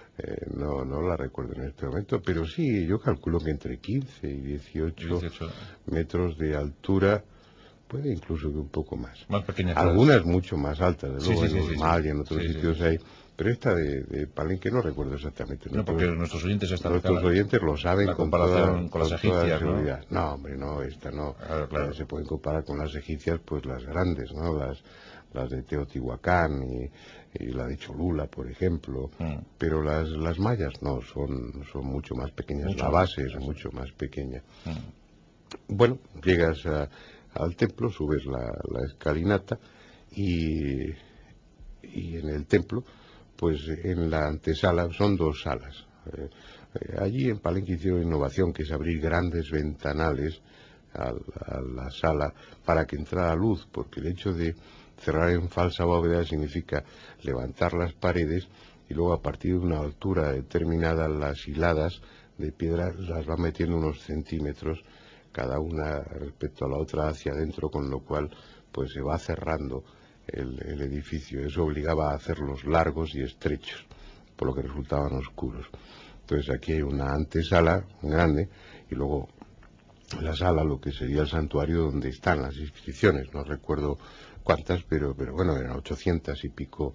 la recuerdo en este momento. Pero sí, yo calculo que entre 15 y 18 metros de altura, puede incluso que un poco más. Más pequeñas. Algunas mucho más altas, de luego, en Normal y en otros Sí, sitios hay. Pero esta de Palenque no recuerdo exactamente. No, porque nuestros oyentes Nuestros oyentes lo saben la comparación con las egipcias, seguridad. ¿No? Hombre, no, esta no. Claro. Se pueden comparar con las egipcias, pues las grandes, ¿no? Las de Teotihuacán y la de Cholula, por ejemplo. Pero las mayas no, son mucho más pequeñas. La base es mucho más pequeña. Bueno, llegas al templo, subes la escalinata y en el templo, pues en la antesala son 2 salas. Allí en Palenque hicieron innovación, que es abrir grandes ventanales a la sala para que entrara luz, porque el hecho de cerrar en falsa bóveda significa levantar las paredes y luego a partir de una altura determinada las hiladas de piedra las va metiendo unos centímetros cada una respecto a la otra hacia adentro, con lo cual pues se va cerrando el edificio. Eso obligaba a hacerlos largos y estrechos, por lo que resultaban oscuros. Entonces aquí hay una antesala grande y luego la sala, lo que sería el santuario donde están las inscripciones. No recuerdo cuántas, pero bueno, eran 800 y pico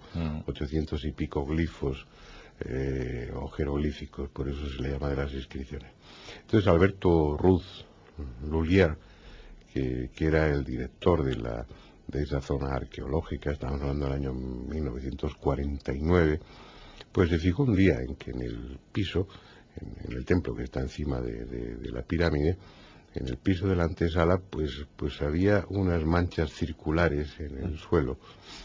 glifos o jeroglíficos, por eso se le llama de las inscripciones. Entonces Alberto Ruz Lullier, que era el director de esa zona arqueológica, estamos hablando del año 1949, pues se fijó un día en que en el piso, en el templo que está encima de la pirámide, en el piso de la antesala, pues había unas manchas circulares en el suelo.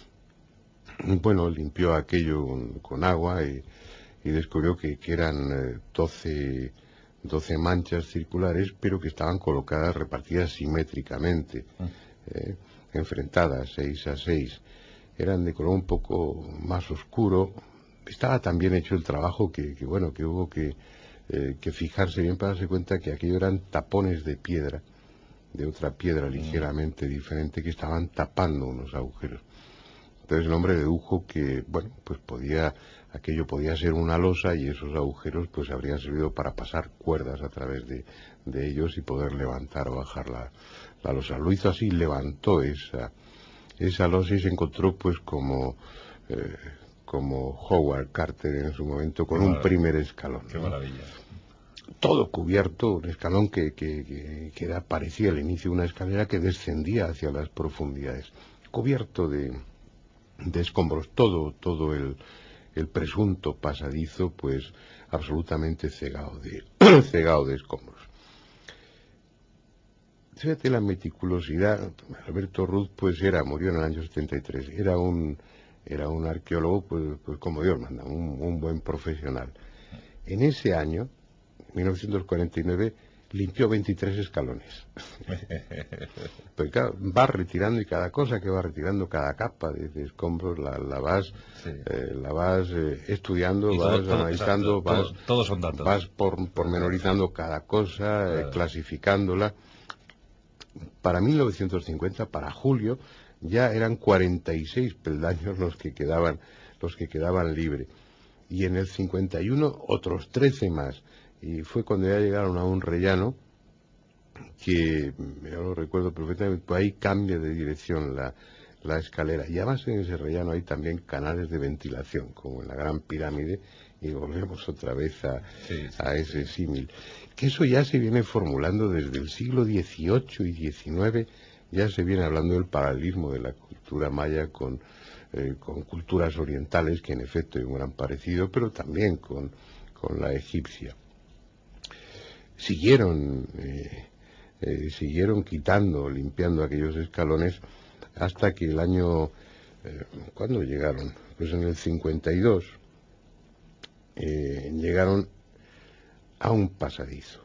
Bueno, limpió aquello con agua y descubrió que eran 12 manchas circulares, pero que estaban colocadas, repartidas simétricamente, enfrentadas 6 a 6. Eran de color un poco más oscuro. Estaba tan bien hecho el trabajo que hubo que fijarse bien para darse cuenta que aquello eran tapones de piedra, de otra piedra ligeramente diferente, que estaban tapando unos agujeros. Entonces el hombre dedujo que, pues aquello podía ser una losa y esos agujeros pues habrían servido para pasar cuerdas a través de ellos y poder levantar o bajar la losa. Lo hizo así, levantó esa losa y se encontró pues como Howard Carter en su momento con un primer escalón. Qué maravilla. Todo cubierto, un escalón que parecía el inicio de una escalera que descendía hacia las profundidades, cubierto de escombros, todo el presunto pasadizo pues absolutamente cegado de escombros. Fíjate la meticulosidad. Alberto Ruz pues murió en el año 73, era un arqueólogo pues como Dios manda, un buen profesional. En ese año 1949 limpió 23 escalones. Pues claro, vas retirando y cada cosa que va retirando, cada capa de escombros, la vas estudiando, vas analizando, todos son datos. Vas pormenorizando cada cosa, claro, clasificándola. Para 1950, para julio, ya eran 46 peldaños los que quedaban libres. Y en el 51 otros 13 más. Y fue cuando ya llegaron a un rellano que, yo lo recuerdo perfectamente, pues ahí cambia de dirección la escalera. Y además en ese rellano hay también canales de ventilación, como en la Gran Pirámide, y volvemos otra vez a ese símil. Que eso ya se viene formulando desde el siglo XVIII y XIX, ya se viene hablando del paralelismo de la cultura maya con culturas orientales, que en efecto hay un gran parecido, pero también con la egipcia. Siguieron quitando, limpiando aquellos escalones hasta que el año, ¿cuándo llegaron? Pues en el 52 llegaron a un pasadizo.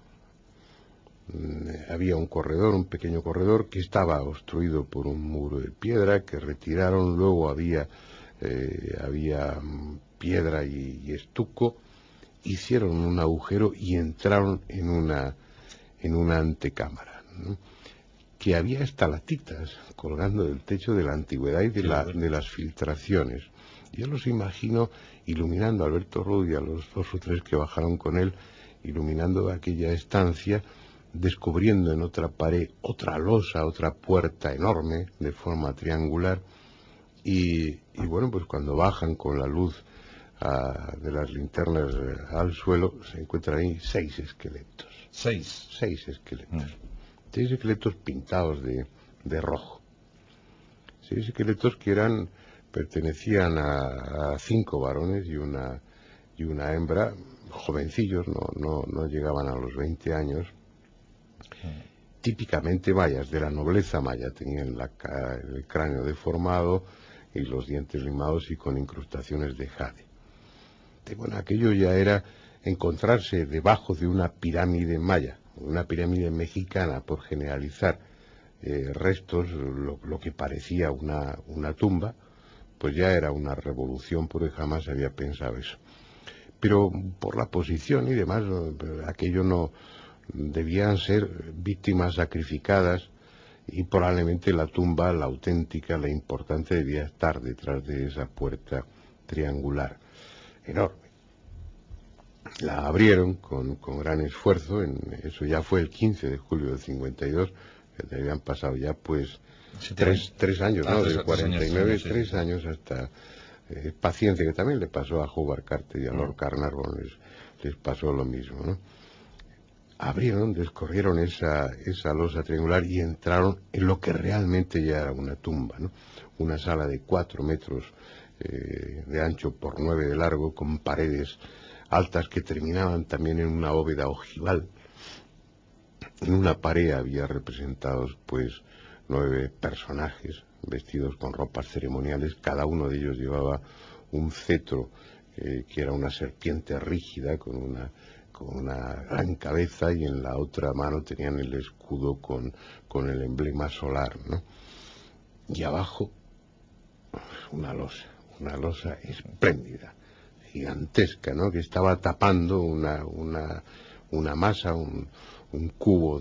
Había un corredor, un pequeño corredor que estaba obstruido por un muro de piedra que retiraron. Luego había piedra y estuco. Hicieron un agujero y entraron en una antecámara, ¿no? Que había estalactitas colgando del techo de la antigüedad y de las filtraciones. Yo los imagino iluminando a Alberto Ruz y a los 2 o 3 que bajaron con él, iluminando aquella estancia, descubriendo en otra pared otra losa, otra puerta enorme de forma triangular, y bueno, pues cuando bajan con la luz de las linternas al suelo, se encuentran ahí 6 esqueletos. 6 esqueletos. 6 esqueletos pintados de rojo. 6 esqueletos que pertenecían a 5 varones y una hembra, jovencillos, no llegaban a los 20 años, típicamente mayas, de la nobleza maya. Tenían el cráneo deformado y los dientes limados y con incrustaciones de jade. Bueno, aquello ya era encontrarse debajo de una pirámide maya, una pirámide mexicana, por generalizar, restos, lo que parecía una tumba, pues ya era una revolución, porque jamás había pensado eso. Pero por la posición y demás, aquello no debían ser víctimas sacrificadas, y probablemente la tumba, la auténtica, la importante, debía estar detrás de esa puerta triangular enorme. La abrieron con gran esfuerzo, eso ya fue el 15 de julio del 52, que habían pasado ya pues 3 años, ¿no? Del 49, 3 años hasta paciencia, que también le pasó a Howard Carter y a Lord Carnarvon, les pasó lo mismo, ¿no? Abrieron, descorrieron esa losa triangular y entraron en lo que realmente ya era una tumba, ¿no? Una sala de 4 metros de ancho por 9 de largo, con paredes altas que terminaban también en una bóveda ojival. En una pared había representados pues 9 personajes vestidos con ropas ceremoniales. Cada uno de ellos llevaba un cetro que era una serpiente rígida con una gran cabeza, y en la otra mano tenían el escudo con el emblema solar, ¿no? Y abajo una losa espléndida, gigantesca, ¿no? Que estaba tapando una masa, un cubo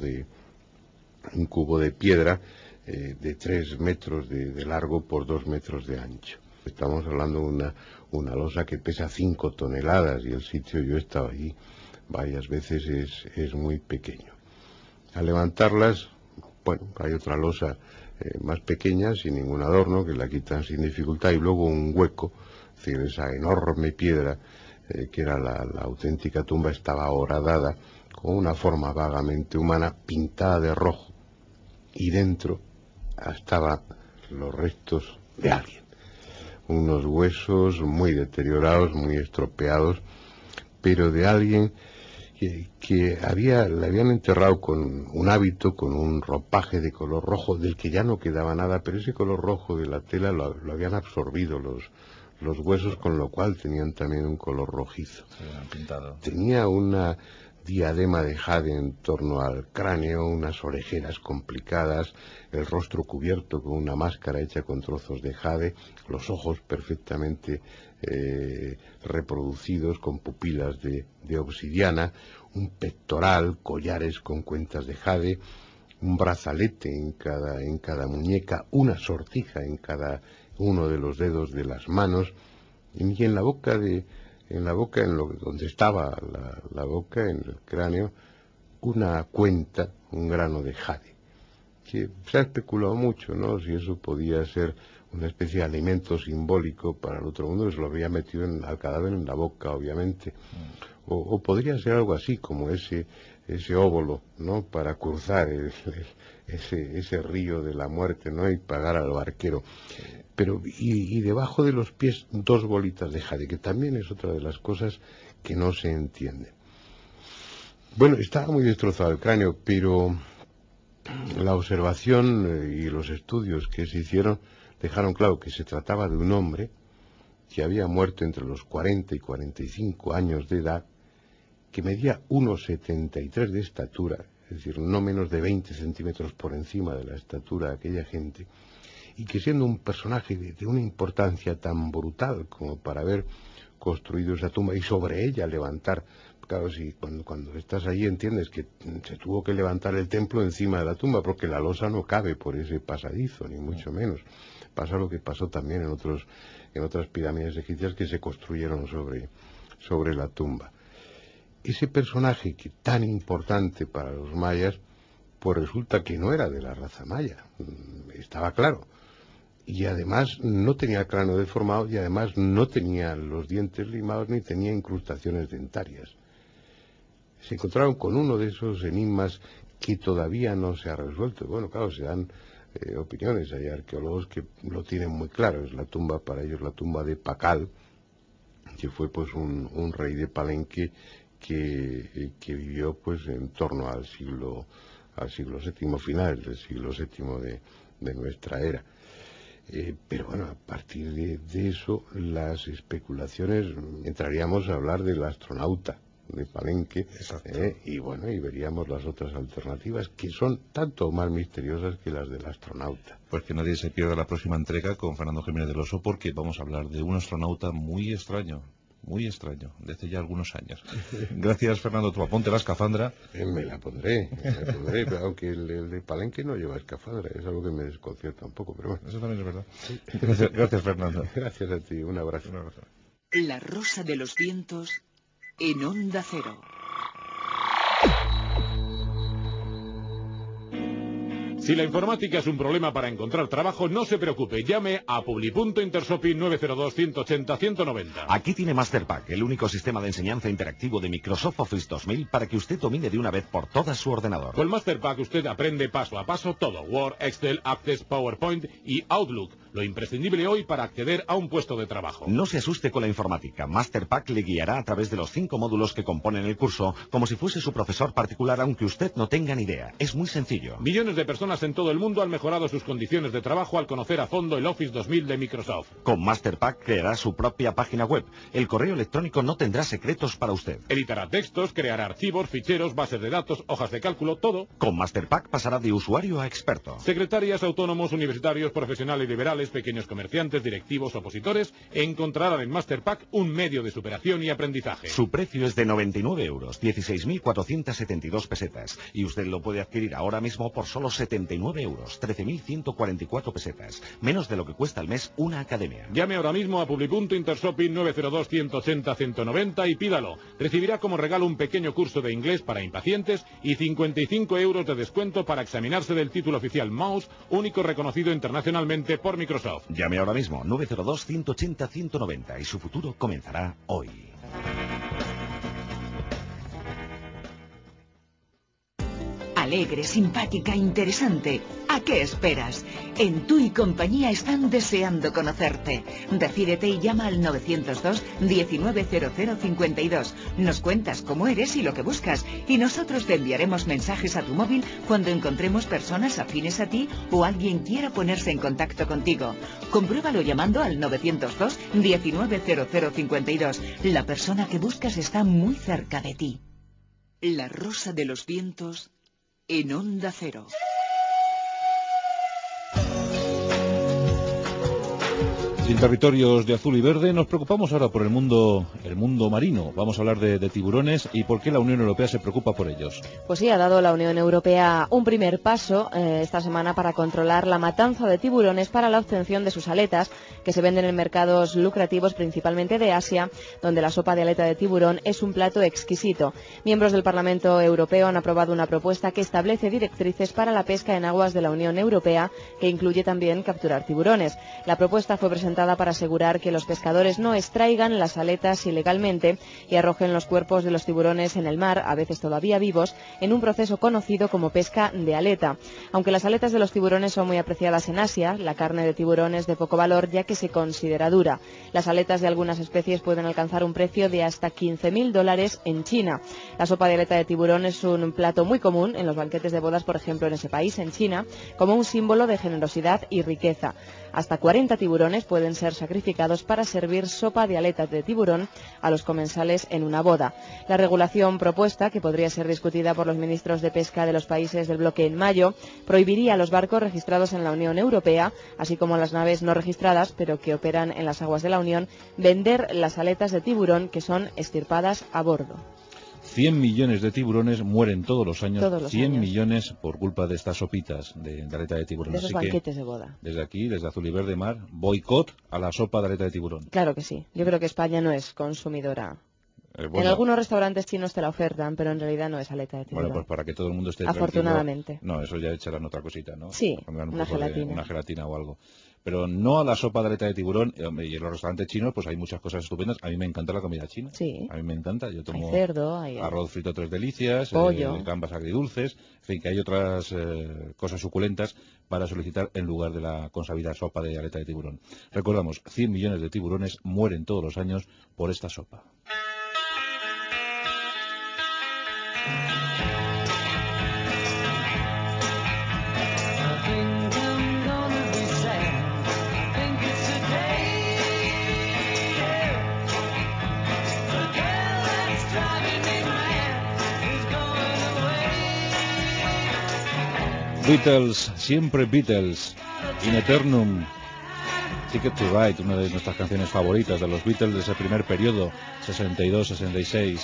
de piedra de 3 metros de largo por 2 metros de ancho. Estamos hablando de una losa que pesa 5 toneladas, y el sitio, yo he estado allí varias veces, es muy pequeño. Al levantarlas, bueno, hay otra losa más pequeña, sin ningún adorno, que la quitan sin dificultad, y luego un hueco, es decir, esa enorme piedra que era la auténtica tumba, estaba horadada con una forma vagamente humana, pintada de rojo, y dentro estaban los restos de alguien, unos huesos muy deteriorados, muy estropeados, pero de alguien que le habían enterrado con un hábito, con un ropaje de color rojo, del que ya no quedaba nada, pero ese color rojo de la tela lo habían absorbido los huesos, con lo cual tenían también un color rojizo. Tenía una diadema de jade en torno al cráneo, unas orejeras complicadas, el rostro cubierto con una máscara hecha con trozos de jade, los ojos perfectamente reproducidos con pupilas de obsidiana, un pectoral, collares con cuentas de jade, un brazalete en cada muñeca, una sortija en cada uno de los dedos de las manos, y en la boca donde estaba la boca, en el cráneo, una cuenta, un grano de jade, que se ha especulado mucho, ¿no? Si eso podía ser una especie de alimento simbólico para el otro mundo, que se lo había metido al cadáver en la boca, obviamente, o podría ser algo así, como ese óvulo, ¿no? Para cruzar ese río de la muerte, ¿no? Y pagar al barquero. Pero y debajo de los pies 2 bolitas de jade, que también es otra de las cosas que no se entiende. Bueno, estaba muy destrozado el cráneo, pero la observación y los estudios que se hicieron dejaron claro que se trataba de un hombre que había muerto entre los 40 y 45 años de edad, que medía 1,73 de estatura, es decir, no menos de 20 centímetros por encima de la estatura de aquella gente, y que siendo un personaje de una importancia tan brutal como para haber construido esa tumba y sobre ella levantar, claro, si cuando estás allí entiendes que se tuvo que levantar el templo encima de la tumba, porque la losa no cabe por ese pasadizo, ni mucho menos. Pasa lo que pasó también en otras pirámides egipcias que se construyeron sobre la tumba. ese personaje que tan importante para los mayas, pues resulta que no era de la raza maya, estaba claro. Y además no tenía el cráneo deformado y además no tenía los dientes limados ni tenía incrustaciones dentarias. Se encontraron con uno de esos enigmas que todavía no se ha resuelto. Bueno, claro, se dan opiniones, hay arqueólogos que lo tienen muy claro, es la tumba, para ellos la tumba de Pakal, que fue pues un rey de Palenque que vivió pues en torno al siglo VII, final del siglo VII de nuestra era. Pero bueno, a partir de eso, las especulaciones, entraríamos a hablar del astronauta de Palenque, y bueno, y veríamos las otras alternativas, que son tanto más misteriosas que las del astronauta. Pues que nadie se pierda la próxima entrega con Fernando Jiménez del Oso, porque vamos a hablar de un astronauta muy extraño, de hace ya algunos años. Gracias, Fernando. Tú ponte la escafandra. Me la pondré, pero aunque el de Palenque no lleva escafandra, es algo que me desconcierta un poco, pero bueno. Eso también es verdad. Gracias, Fernando. Gracias a ti, un abrazo. La Rosa de los Vientos en Onda Cero. Si la informática es un problema para encontrar trabajo, no se preocupe, llame a Publi.Intersopi Intersopi 902-180-190. Aquí tiene MasterPack, el único sistema de enseñanza interactivo de Microsoft Office 2000 para que usted domine de una vez por todas su ordenador. Con MasterPack usted aprende paso a paso todo, Word, Excel, Access, PowerPoint y Outlook, lo imprescindible hoy para acceder a un puesto de trabajo. No se asuste con la informática, MasterPack le guiará a través de los 5 módulos que componen el curso, como si fuese su profesor particular, aunque usted no tenga ni idea. Es muy sencillo. Millones de personas en todo el mundo han mejorado sus condiciones de trabajo al conocer a fondo el Office 2000 de Microsoft. Con MasterPack creará su propia página web. El correo electrónico no tendrá secretos para usted. Editará textos, creará archivos, ficheros, bases de datos, hojas de cálculo, todo. Con MasterPack pasará de usuario a experto. Secretarias, autónomos, universitarios, profesionales liberales, pequeños comerciantes, directivos, opositores, encontrarán en MasterPack un medio de superación y aprendizaje. Su precio es de 99 euros, 16.472 pesetas. Y usted lo puede adquirir ahora mismo por solo 79 euros, 13.144 pesetas. Menos de lo que cuesta al mes una academia. Llame ahora mismo a Publi.Intersopi 902-180-190 y pídalo. Recibirá como regalo un pequeño curso de inglés para impacientes y 55 euros de descuento para examinarse del título oficial Mouse, único reconocido internacionalmente por Microsoft. Llame ahora mismo 902-180-190 y su futuro comenzará hoy. Alegre, simpática, interesante. ¿A qué esperas? En Tu y Compañía están deseando conocerte. Decídete y llama al 902-190052. Nos cuentas cómo eres y lo que buscas. Y nosotros te enviaremos mensajes a tu móvil cuando encontremos personas afines a ti o alguien quiera ponerse en contacto contigo. Compruébalo llamando al 902-190052. La persona que buscas está muy cerca de ti. La Rosa de los Vientos en Onda Cero. Sin territorios de azul y verde, nos preocupamos ahora por el mundo marino. Vamos a hablar de tiburones y por qué la Unión Europea se preocupa por ellos. Pues sí, ha dado la Unión Europea un primer paso esta semana para controlar la matanza de tiburones para la obtención de sus aletas, que se venden en mercados lucrativos principalmente de Asia, donde la sopa de aleta de tiburón es un plato exquisito. Miembros del Parlamento Europeo han aprobado una propuesta que establece directrices para la pesca en aguas de la Unión Europea, que incluye también capturar tiburones. La propuesta fue presentada para asegurar que los pescadores no extraigan las aletas ilegalmente y arrojen los cuerpos de los tiburones en el mar, a veces todavía vivos, en un proceso conocido como pesca de aleta. Aunque las aletas de los tiburones son muy apreciadas en Asia, la carne de tiburón es de poco valor ya que se considera dura. Las aletas de algunas especies pueden alcanzar un precio de hasta $15.000 en China. La sopa de aleta de tiburón es un plato muy común en los banquetes de bodas, por ejemplo, en ese país, en China, como un símbolo de generosidad y riqueza. Hasta 40 tiburones pueden ser sacrificados para servir sopa de aletas de tiburón a los comensales en una boda. La regulación propuesta, que podría ser discutida por los ministros de pesca de los países del bloque en mayo, prohibiría a los barcos registrados en la Unión Europea, así como a las naves no registradas, pero que operan en las aguas de la Unión, vender las aletas de tiburón que son extirpadas a bordo. 100 millones de tiburones mueren todos los años. 100 años. Millones por culpa de estas sopitas de aleta de tiburón. De esos banquetes de boda. Desde aquí, desde Azul y Verde Mar, boicot a la sopa de aleta de tiburón. Claro que sí. Yo creo que España no es consumidora En algunos restaurantes chinos te la ofertan, pero en realidad no es aleta de tiburón. Bueno, pues para que todo el mundo esté afortunadamente. Tranquilo. No, eso ya echarán otra cosita, ¿no? Sí, una gelatina. Una gelatina o algo. Pero no a la sopa de aleta de tiburón. Y en los restaurantes chinos pues hay muchas cosas estupendas. A mí me encanta la comida china. Sí. A mí me encanta. Yo tomo hay cerdo, hay arroz frito tres delicias, pollo, gambas agridulces. En fin, que hay otras cosas suculentas para solicitar en lugar de la consabida sopa de aleta de tiburón. Recordamos, 100 millones de tiburones mueren todos los años por esta sopa. Beatles, siempre Beatles, In Eternum, Ticket to Ride, una de nuestras canciones favoritas de los Beatles de ese primer periodo, 62-66.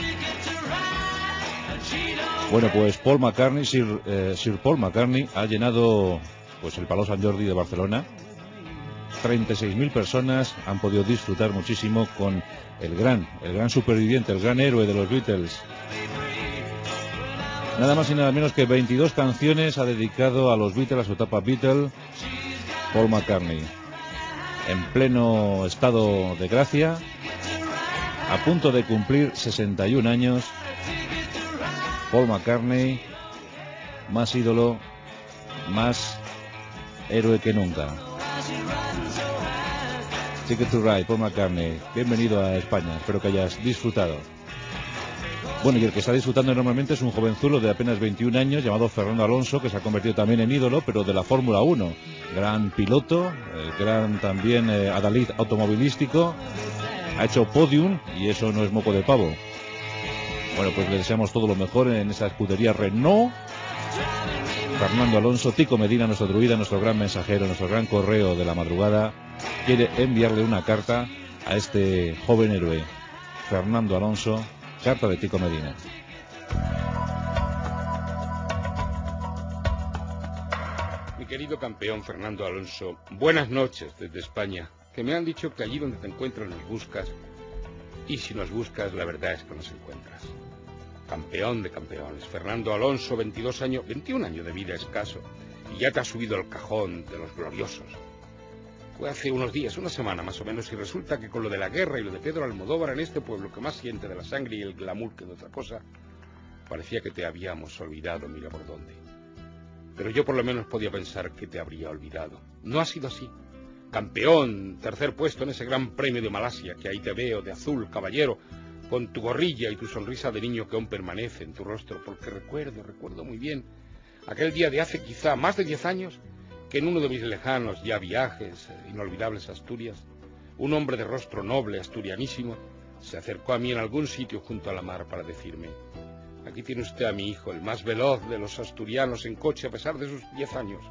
Bueno, pues Paul McCartney, Sir Paul McCartney ha llenado pues el Palau Sant Jordi de Barcelona. 36.000 personas han podido disfrutar muchísimo con el gran superviviente, el gran héroe de los Beatles. Nada más y nada menos que 22 canciones ha dedicado a los Beatles, a su etapa Beatle, Paul McCartney. En pleno estado de gracia, a punto de cumplir 61 años, Paul McCartney, más ídolo, más héroe que nunca. Ticket to Ride, Paul McCartney, bienvenido a España, espero que hayas disfrutado. Bueno, y el que está disfrutando enormemente es un jovenzuelo de apenas 21 años llamado Fernando Alonso, que se ha convertido también en ídolo, pero de la Fórmula 1. Gran piloto, gran también adalid automovilístico, ha hecho podium y eso no es moco de pavo. Bueno, pues le deseamos todo lo mejor en esa escudería Renault. Fernando Alonso, Tico Medina, nuestro druida, nuestro gran mensajero, nuestro gran correo de la madrugada, quiere enviarle una carta a este joven héroe, Fernando Alonso. Carta de Tico Medina. Mi querido campeón Fernando Alonso, buenas noches desde España, que me han dicho que allí donde te encuentras nos buscas, y si nos buscas la verdad es que nos encuentras. Campeón de campeones, Fernando Alonso, 21 años de vida escaso, y ya te has subido al cajón de los gloriosos. Fue hace unos días, una semana más o menos, y resulta que con lo de la guerra y lo de Pedro Almodóvar en este pueblo que más siente de la sangre y el glamour que de otra cosa, parecía que te habíamos olvidado, mira por dónde. Pero yo por lo menos podía pensar que te habría olvidado. No ha sido así. Campeón, tercer puesto en ese gran premio de Malasia, que ahí te veo, de azul, caballero, con tu gorrilla y tu sonrisa de niño que aún permanece en tu rostro, porque recuerdo muy bien, aquel día de hace quizá más de 10 años, que en uno de mis lejanos ya viajes, inolvidables a Asturias, un hombre de rostro noble, asturianísimo, se acercó a mí en algún sitio junto a la mar para decirme: aquí tiene usted a mi hijo, el más veloz de los asturianos en coche a pesar de sus 10 años.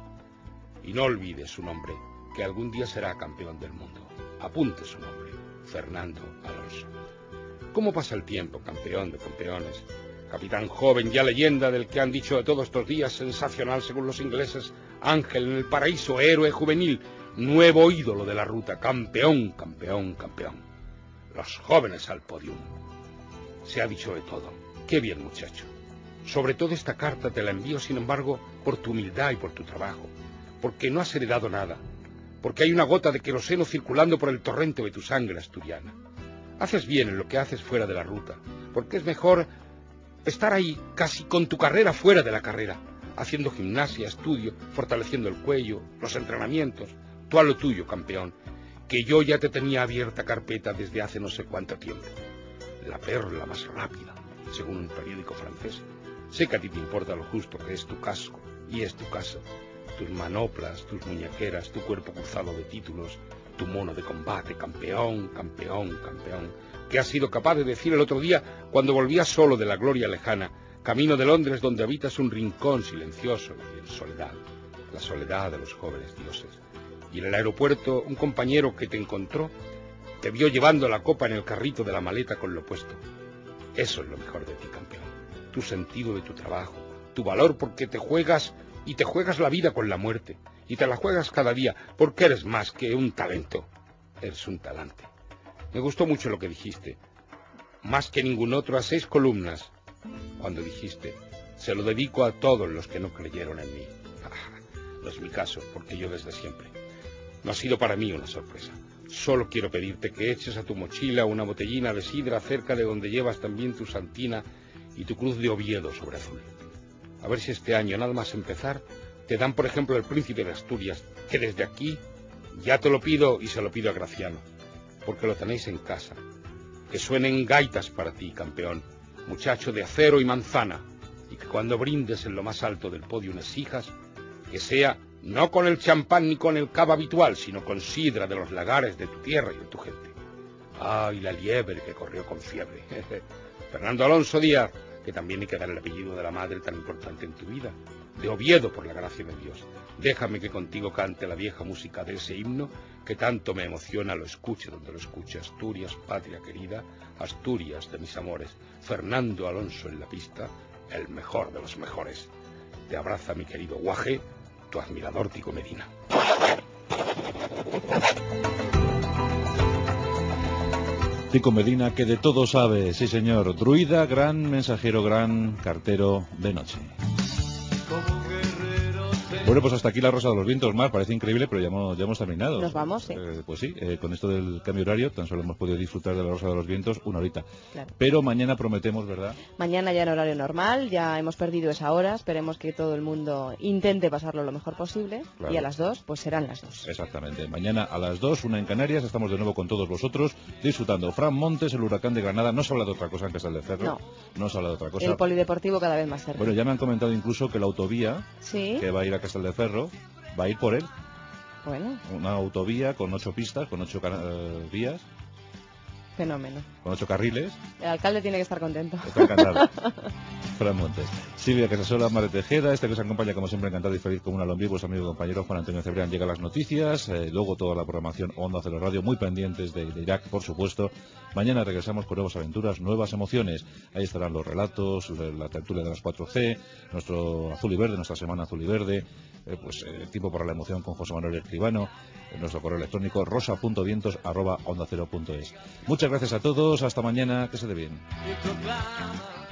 Y no olvide su nombre, que algún día será campeón del mundo. Apunte su nombre, Fernando Alonso. ¿Cómo pasa el tiempo, campeón de campeones? Capitán joven, ya leyenda del que han dicho de todos estos días, sensacional según los ingleses, ángel en el paraíso, héroe juvenil, nuevo ídolo de la ruta, campeón, campeón, campeón. Los jóvenes al podio. Se ha dicho de todo. Qué bien, muchacho. Sobre todo esta carta te la envío, sin embargo, por tu humildad y por tu trabajo, porque no has heredado nada, porque hay una gota de queroseno circulando por el torrente de tu sangre asturiana. Haces bien en lo que haces fuera de la ruta, porque es mejor estar ahí casi con tu carrera fuera de la carrera, haciendo gimnasia, estudio, fortaleciendo el cuello, los entrenamientos, tú a lo tuyo, campeón, que yo ya te tenía abierta carpeta desde hace no sé cuánto tiempo. La perla más rápida, según un periódico francés. Sé que a ti te importa lo justo que es tu casco, y es tu casa, tus manoplas, tus muñequeras, tu cuerpo cruzado de títulos, tu mono de combate, campeón, campeón, campeón, que has sido capaz de decir el otro día cuando volvías solo de la gloria lejana, camino de Londres donde habitas un rincón silencioso y en soledad, la soledad de los jóvenes dioses. Y en el aeropuerto un compañero que te encontró te vio llevando la copa en el carrito de la maleta con lo puesto. Eso es lo mejor de ti, campeón, tu sentido de tu trabajo, tu valor porque te juegas y te juegas la vida con la muerte, y te la juegas cada día, porque eres más que un talento, eres un talante. Me gustó mucho lo que dijiste. más que ningún otro, a 6 columnas, cuando dijiste, se lo dedico a todos los que no creyeron en mí. No es mi caso, porque yo desde siempre. No ha sido para mí una sorpresa. Solo quiero pedirte que eches a tu mochila una botellina de sidra cerca de donde llevas también tu santina y tu cruz de Oviedo sobre azul. A ver si este año, nada más empezar, te dan, por ejemplo, el Príncipe de Asturias, que desde aquí ya te lo pido y se lo pido a Graciano, porque lo tenéis en casa. Que suenen gaitas para ti, campeón, muchacho de acero y manzana, y que cuando brindes en lo más alto del podio unas hijas, que sea no con el champán ni con el cava habitual, sino con sidra de los lagares de tu tierra y de tu gente. ¡Ay, la liebre que corrió con fiebre! Fernando Alonso Díaz, que también hay que dar el apellido de la madre tan importante en tu vida, de Oviedo, por la gracia de Dios. Déjame que contigo cante la vieja música de ese himno que tanto me emociona, lo escuche donde lo escuche. Asturias, patria querida, Asturias de mis amores. Fernando Alonso en la pista, el mejor de los mejores. Te abraza mi querido Guaje, tu admirador Tico Medina. Tico Medina, que de todo sabe, sí señor. Druida, gran mensajero, gran cartero de noche. Bueno, pues hasta aquí la Rosa de los Vientos, Mar. Parece increíble, pero ya hemos terminado. Nos vamos, sí. Pues sí, con esto del cambio horario, tan solo hemos podido disfrutar de la Rosa de los Vientos una horita. Claro. Pero mañana prometemos, ¿verdad? Mañana ya en horario normal, ya hemos perdido esa hora. Esperemos que todo el mundo intente pasarlo lo mejor posible. Claro. Y a las 2, pues serán las 2. Exactamente. Mañana a las 2, 1 en Canarias, estamos de nuevo con todos vosotros, disfrutando. Fran Montes, el huracán de Granada. No se habla de otra cosa en Castelldefels. No se habla de otra cosa. El polideportivo cada vez más cerca. Bueno, ya me han comentado incluso que la autovía que va a ir a Castelldefels va a ir por él. Bueno. Una autovía con 8 pistas, con 8 vías. Fenómeno. Con 8 carriles. El alcalde tiene que estar contento. Está encantado. Fran Montes. Silvia Casasola, Mare Tejeda, que os acompaña como siempre encantado y feliz como una lombriz, vuestro amigo y compañero Juan Antonio Cebrián. Llega las noticias, luego toda la programación Onda Cero Radio, muy pendientes de Irak, por supuesto. Mañana regresamos con nuevas aventuras, nuevas emociones. Ahí estarán los relatos, la tertulia de las 4C, nuestro Azul y Verde, nuestra semana Azul y Verde, tiempo para la emoción con José Manuel Escribano, nuestro correo electrónico rosa.vientos@ondacero.es. Muchas gracias a todos, hasta mañana, que se dé bien.